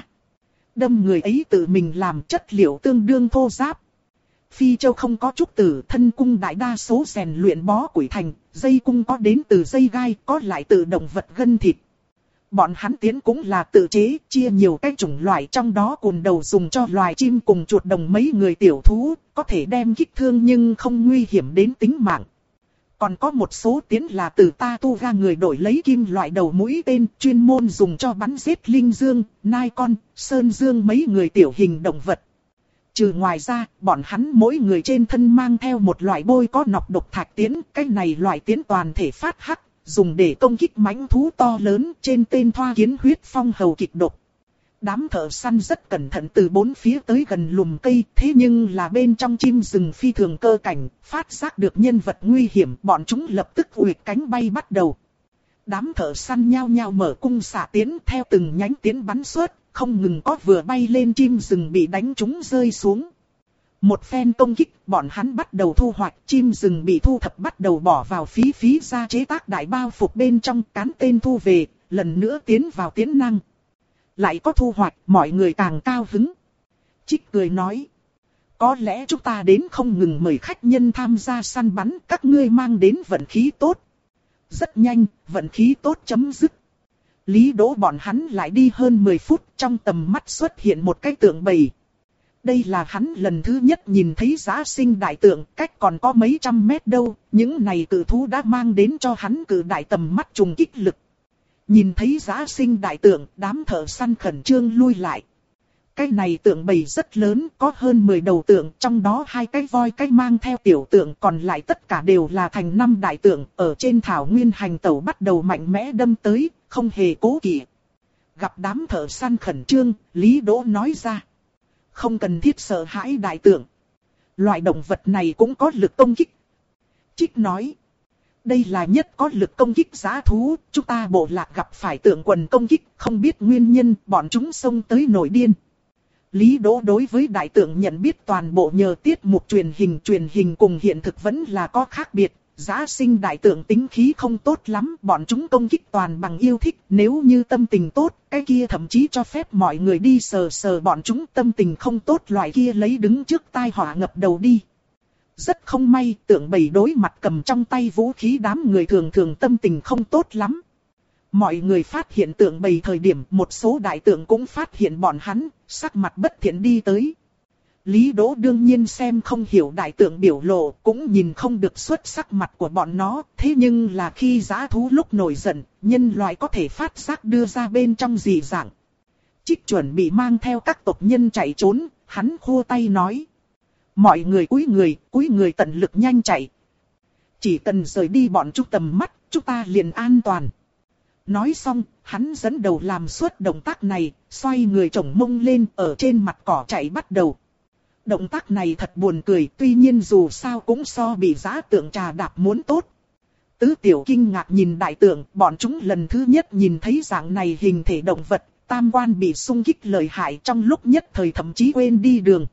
Đâm người ấy tự mình làm, chất liệu tương đương thô ráp. Phi châu không có trúc tử, thân cung đại đa số rèn luyện bó củi thành, dây cung có đến từ dây gai, có lại từ động vật gân thịt. Bọn hắn tiến cũng là tự chế, chia nhiều cái chủng loại, trong đó cùn đầu dùng cho loài chim cùng chuột đồng mấy người tiểu thú, có thể đem kích thương nhưng không nguy hiểm đến tính mạng. Còn có một số tiến là từ ta tu ra người đổi lấy kim loại đầu mũi tên, chuyên môn dùng cho bắn giết linh dương, nai con, sơn dương mấy người tiểu hình động vật. Trừ ngoài ra, bọn hắn mỗi người trên thân mang theo một loại bôi có nọc độc thạch tiến, cái này loại tiến toàn thể phát hắc, dùng để công kích mãnh thú to lớn, trên tên thoa kiến huyết phong hầu kịch độc. Đám thợ săn rất cẩn thận từ bốn phía tới gần lùm cây, thế nhưng là bên trong chim rừng phi thường cơ cảnh, phát giác được nhân vật nguy hiểm, bọn chúng lập tức uỵt cánh bay bắt đầu. Đám thợ săn nhao nhao mở cung xạ tiến theo từng nhánh tiến bắn suốt, không ngừng có vừa bay lên chim rừng bị đánh trúng rơi xuống. Một phen công kích, bọn hắn bắt đầu thu hoạch, chim rừng bị thu thập bắt đầu bỏ vào phí phí ra chế tác đại bao phục bên trong, cán tên thu về, lần nữa tiến vào tiến năng. Lại có thu hoạch, mọi người càng cao hứng. Trích cười nói. Có lẽ chúng ta đến không ngừng mời khách nhân tham gia săn bắn, các ngươi mang đến vận khí tốt. Rất nhanh, vận khí tốt chấm dứt. Lý Đỗ bọn hắn lại đi hơn mười phút, trong tầm mắt xuất hiện một cái tượng bầy. Đây là hắn lần thứ nhất nhìn thấy Giá Sinh đại tượng, cách còn có mấy trăm mét đâu, những này cự thú đã mang đến cho hắn cự đại tầm mắt trùng kích lực. Nhìn thấy Giá Sinh đại tượng, đám thợ săn khẩn trương lui lại. Cái này tượng bầy rất lớn, có hơn mười đầu tượng, trong đó hai cái voi cái mang theo tiểu tượng, còn lại tất cả đều là thành năm đại tượng, ở trên thảo nguyên hành tẩu bắt đầu mạnh mẽ đâm tới, không hề cố kỵ. Gặp đám thợ săn khẩn trương, Lý Đỗ nói ra. Không cần thiết sợ hãi đại tượng. Loại động vật này cũng có lực công kích. Trích nói. Đây là nhất có lực công kích dã thú, chúng ta bộ lạc gặp phải tượng quần công kích, không biết nguyên nhân, bọn chúng xông tới nổi điên. Lý Đỗ đối với đại tượng nhận biết toàn bộ nhờ tiết mục truyền hình, truyền hình cùng hiện thực vẫn là có khác biệt. Giá Sinh đại tượng tính khí không tốt lắm, bọn chúng công kích toàn bằng yêu thích, nếu như tâm tình tốt, cái kia thậm chí cho phép mọi người đi sờ sờ bọn chúng, tâm tình không tốt loại kia lấy đứng trước tai họa ngập đầu đi. Rất không may, tượng bầy đối mặt cầm trong tay vũ khí đám người thường thường tâm tình không tốt lắm. Mọi người phát hiện tượng bầy thời điểm, một số đại tượng cũng phát hiện bọn hắn, sắc mặt bất thiện đi tới. Lý Đỗ đương nhiên xem không hiểu đại tượng biểu lộ, cũng nhìn không được xuất sắc mặt của bọn nó, thế nhưng là khi dã thú lúc nổi giận, nhân loại có thể phát giác đưa ra bên trong dị dạng. Trích chuẩn bị mang theo các tộc nhân chạy trốn, hắn khua tay nói. Mọi người cúi người, cúi người tận lực nhanh chạy. Chỉ cần rời đi bọn chúng tầm mắt, chúng ta liền an toàn. Nói xong, hắn dẫn đầu làm suốt động tác này, xoay người chổng mông lên ở trên mặt cỏ chạy bắt đầu. Động tác này thật buồn cười, tuy nhiên dù sao cũng so bị Giá tượng trà đạp muốn tốt. Tứ Tiểu kinh ngạc nhìn đại tượng, bọn chúng lần thứ nhất nhìn thấy dạng này hình thể động vật, tam quan bị xung kích lợi hại, trong lúc nhất thời thậm chí quên đi đường.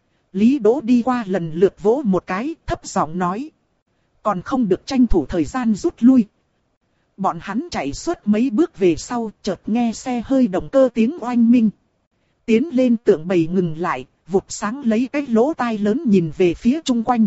Lý Đỗ đi qua lần lượt vỗ một cái, thấp giọng nói. Còn không được tranh thủ thời gian rút lui. Bọn hắn chạy suốt mấy bước về sau, chợt nghe xe hơi động cơ tiếng oanh minh. Tiến lên tượng bầy ngừng lại, vụt sáng lấy cái lỗ tai lớn nhìn về phía chung quanh.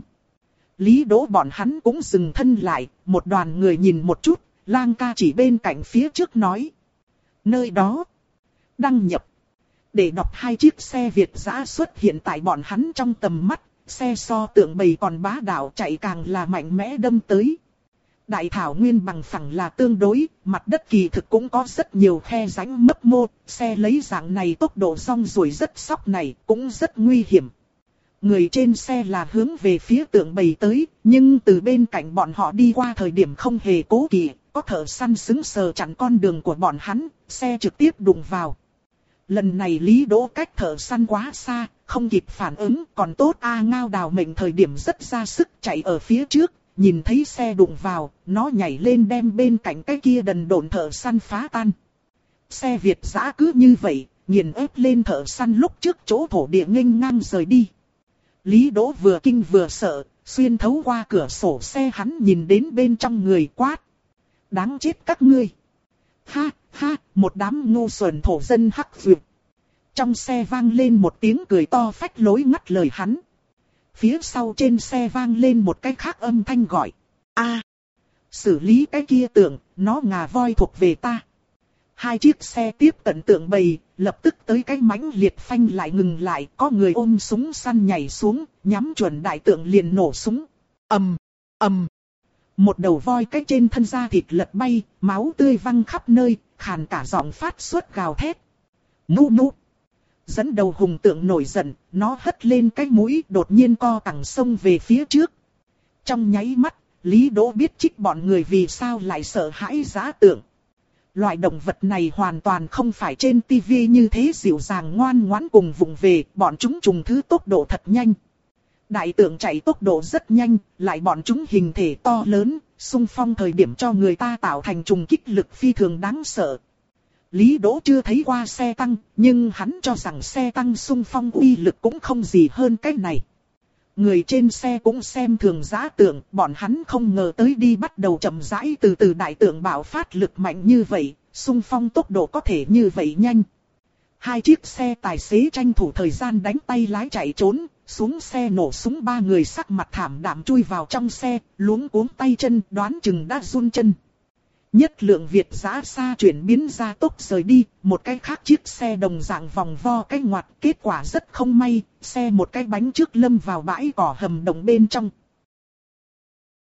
Lý Đỗ bọn hắn cũng dừng thân lại, một đoàn người nhìn một chút, Lang ca chỉ bên cạnh phía trước nói. Nơi đó, đăng nhập. Để đọc hai chiếc xe Việt dã xuất hiện tại bọn hắn trong tầm mắt, xe so tượng bầy còn bá đạo chạy càng là mạnh mẽ đâm tới. Đại thảo nguyên bằng phẳng là tương đối, mặt đất kỳ thực cũng có rất nhiều khe rãnh mấp mô, xe lấy dạng này tốc độ rong ruổi rất sóc này cũng rất nguy hiểm. Người trên xe là hướng về phía tượng bầy tới, nhưng từ bên cạnh bọn họ đi qua thời điểm không hề cố kỵ, có thợ săn sững sờ chặn con đường của bọn hắn, xe trực tiếp đụng vào. Lần này Lý Đỗ cách thợ săn quá xa, không kịp phản ứng, còn tốt A Ngao đào mệnh thời điểm rất ra sức chạy ở phía trước, nhìn thấy xe đụng vào, nó nhảy lên đem bên cạnh cái kia đần độn thợ săn phá tan. Xe Việt dã cứ như vậy, nghiền ép lên thợ săn lúc trước chỗ thổ địa nghênh ngang rời đi. Lý Đỗ vừa kinh vừa sợ, xuyên thấu qua cửa sổ xe hắn nhìn đến bên trong người quát. Đáng chết các ngươi! Ha, ha, một đám ngu xuẩn thổ dân hắc vượt. Trong xe vang lên một tiếng cười to phách lối ngắt lời hắn. Phía sau trên xe vang lên một cái khác âm thanh gọi. A, xử lý cái kia tượng, nó ngà voi thuộc về ta. Hai chiếc xe tiếp cận tượng bầy, lập tức tới cái mãnh liệt phanh lại ngừng lại. Có người ôm súng săn nhảy xuống, nhắm chuẩn đại tượng liền nổ súng. Ầm, ầm. Một đầu voi cái trên thân da thịt lật bay, máu tươi văng khắp nơi, khàn cả giọng phát xuất gào thét. Nu nu. Dẫn đầu hùng tượng nổi giận, nó hất lên cái mũi đột nhiên co cẳng sông về phía trước. Trong nháy mắt, Lý Đỗ biết trích bọn người vì sao lại sợ hãi dã tượng. Loại động vật này hoàn toàn không phải trên tivi như thế dịu dàng ngoan ngoãn cùng vùng về, bọn chúng trùng thứ tốc độ thật nhanh. Đại tượng chạy tốc độ rất nhanh, lại bọn chúng hình thể to lớn, xung phong thời điểm cho người ta tạo thành trùng kích lực phi thường đáng sợ. Lý Đỗ chưa thấy qua xe tăng, nhưng hắn cho rằng xe tăng xung phong uy lực cũng không gì hơn cái này. Người trên xe cũng xem thường dã tượng, bọn hắn không ngờ tới đi bắt đầu chậm rãi từ từ đại tượng bạo phát lực mạnh như vậy, xung phong tốc độ có thể như vậy nhanh. Hai chiếc xe tài xế tranh thủ thời gian đánh tay lái chạy trốn, xuống xe nổ súng ba người sắc mặt thảm đạm chui vào trong xe, luống cuống tay chân đoán chừng đã run chân. Nhất lượng Việt dã xa chuyển biến ra tốc rời đi, một cái khác chiếc xe đồng dạng vòng vo cái ngoặt, kết quả rất không may, xe một cái bánh trước lâm vào bãi cỏ hầm đồng bên trong.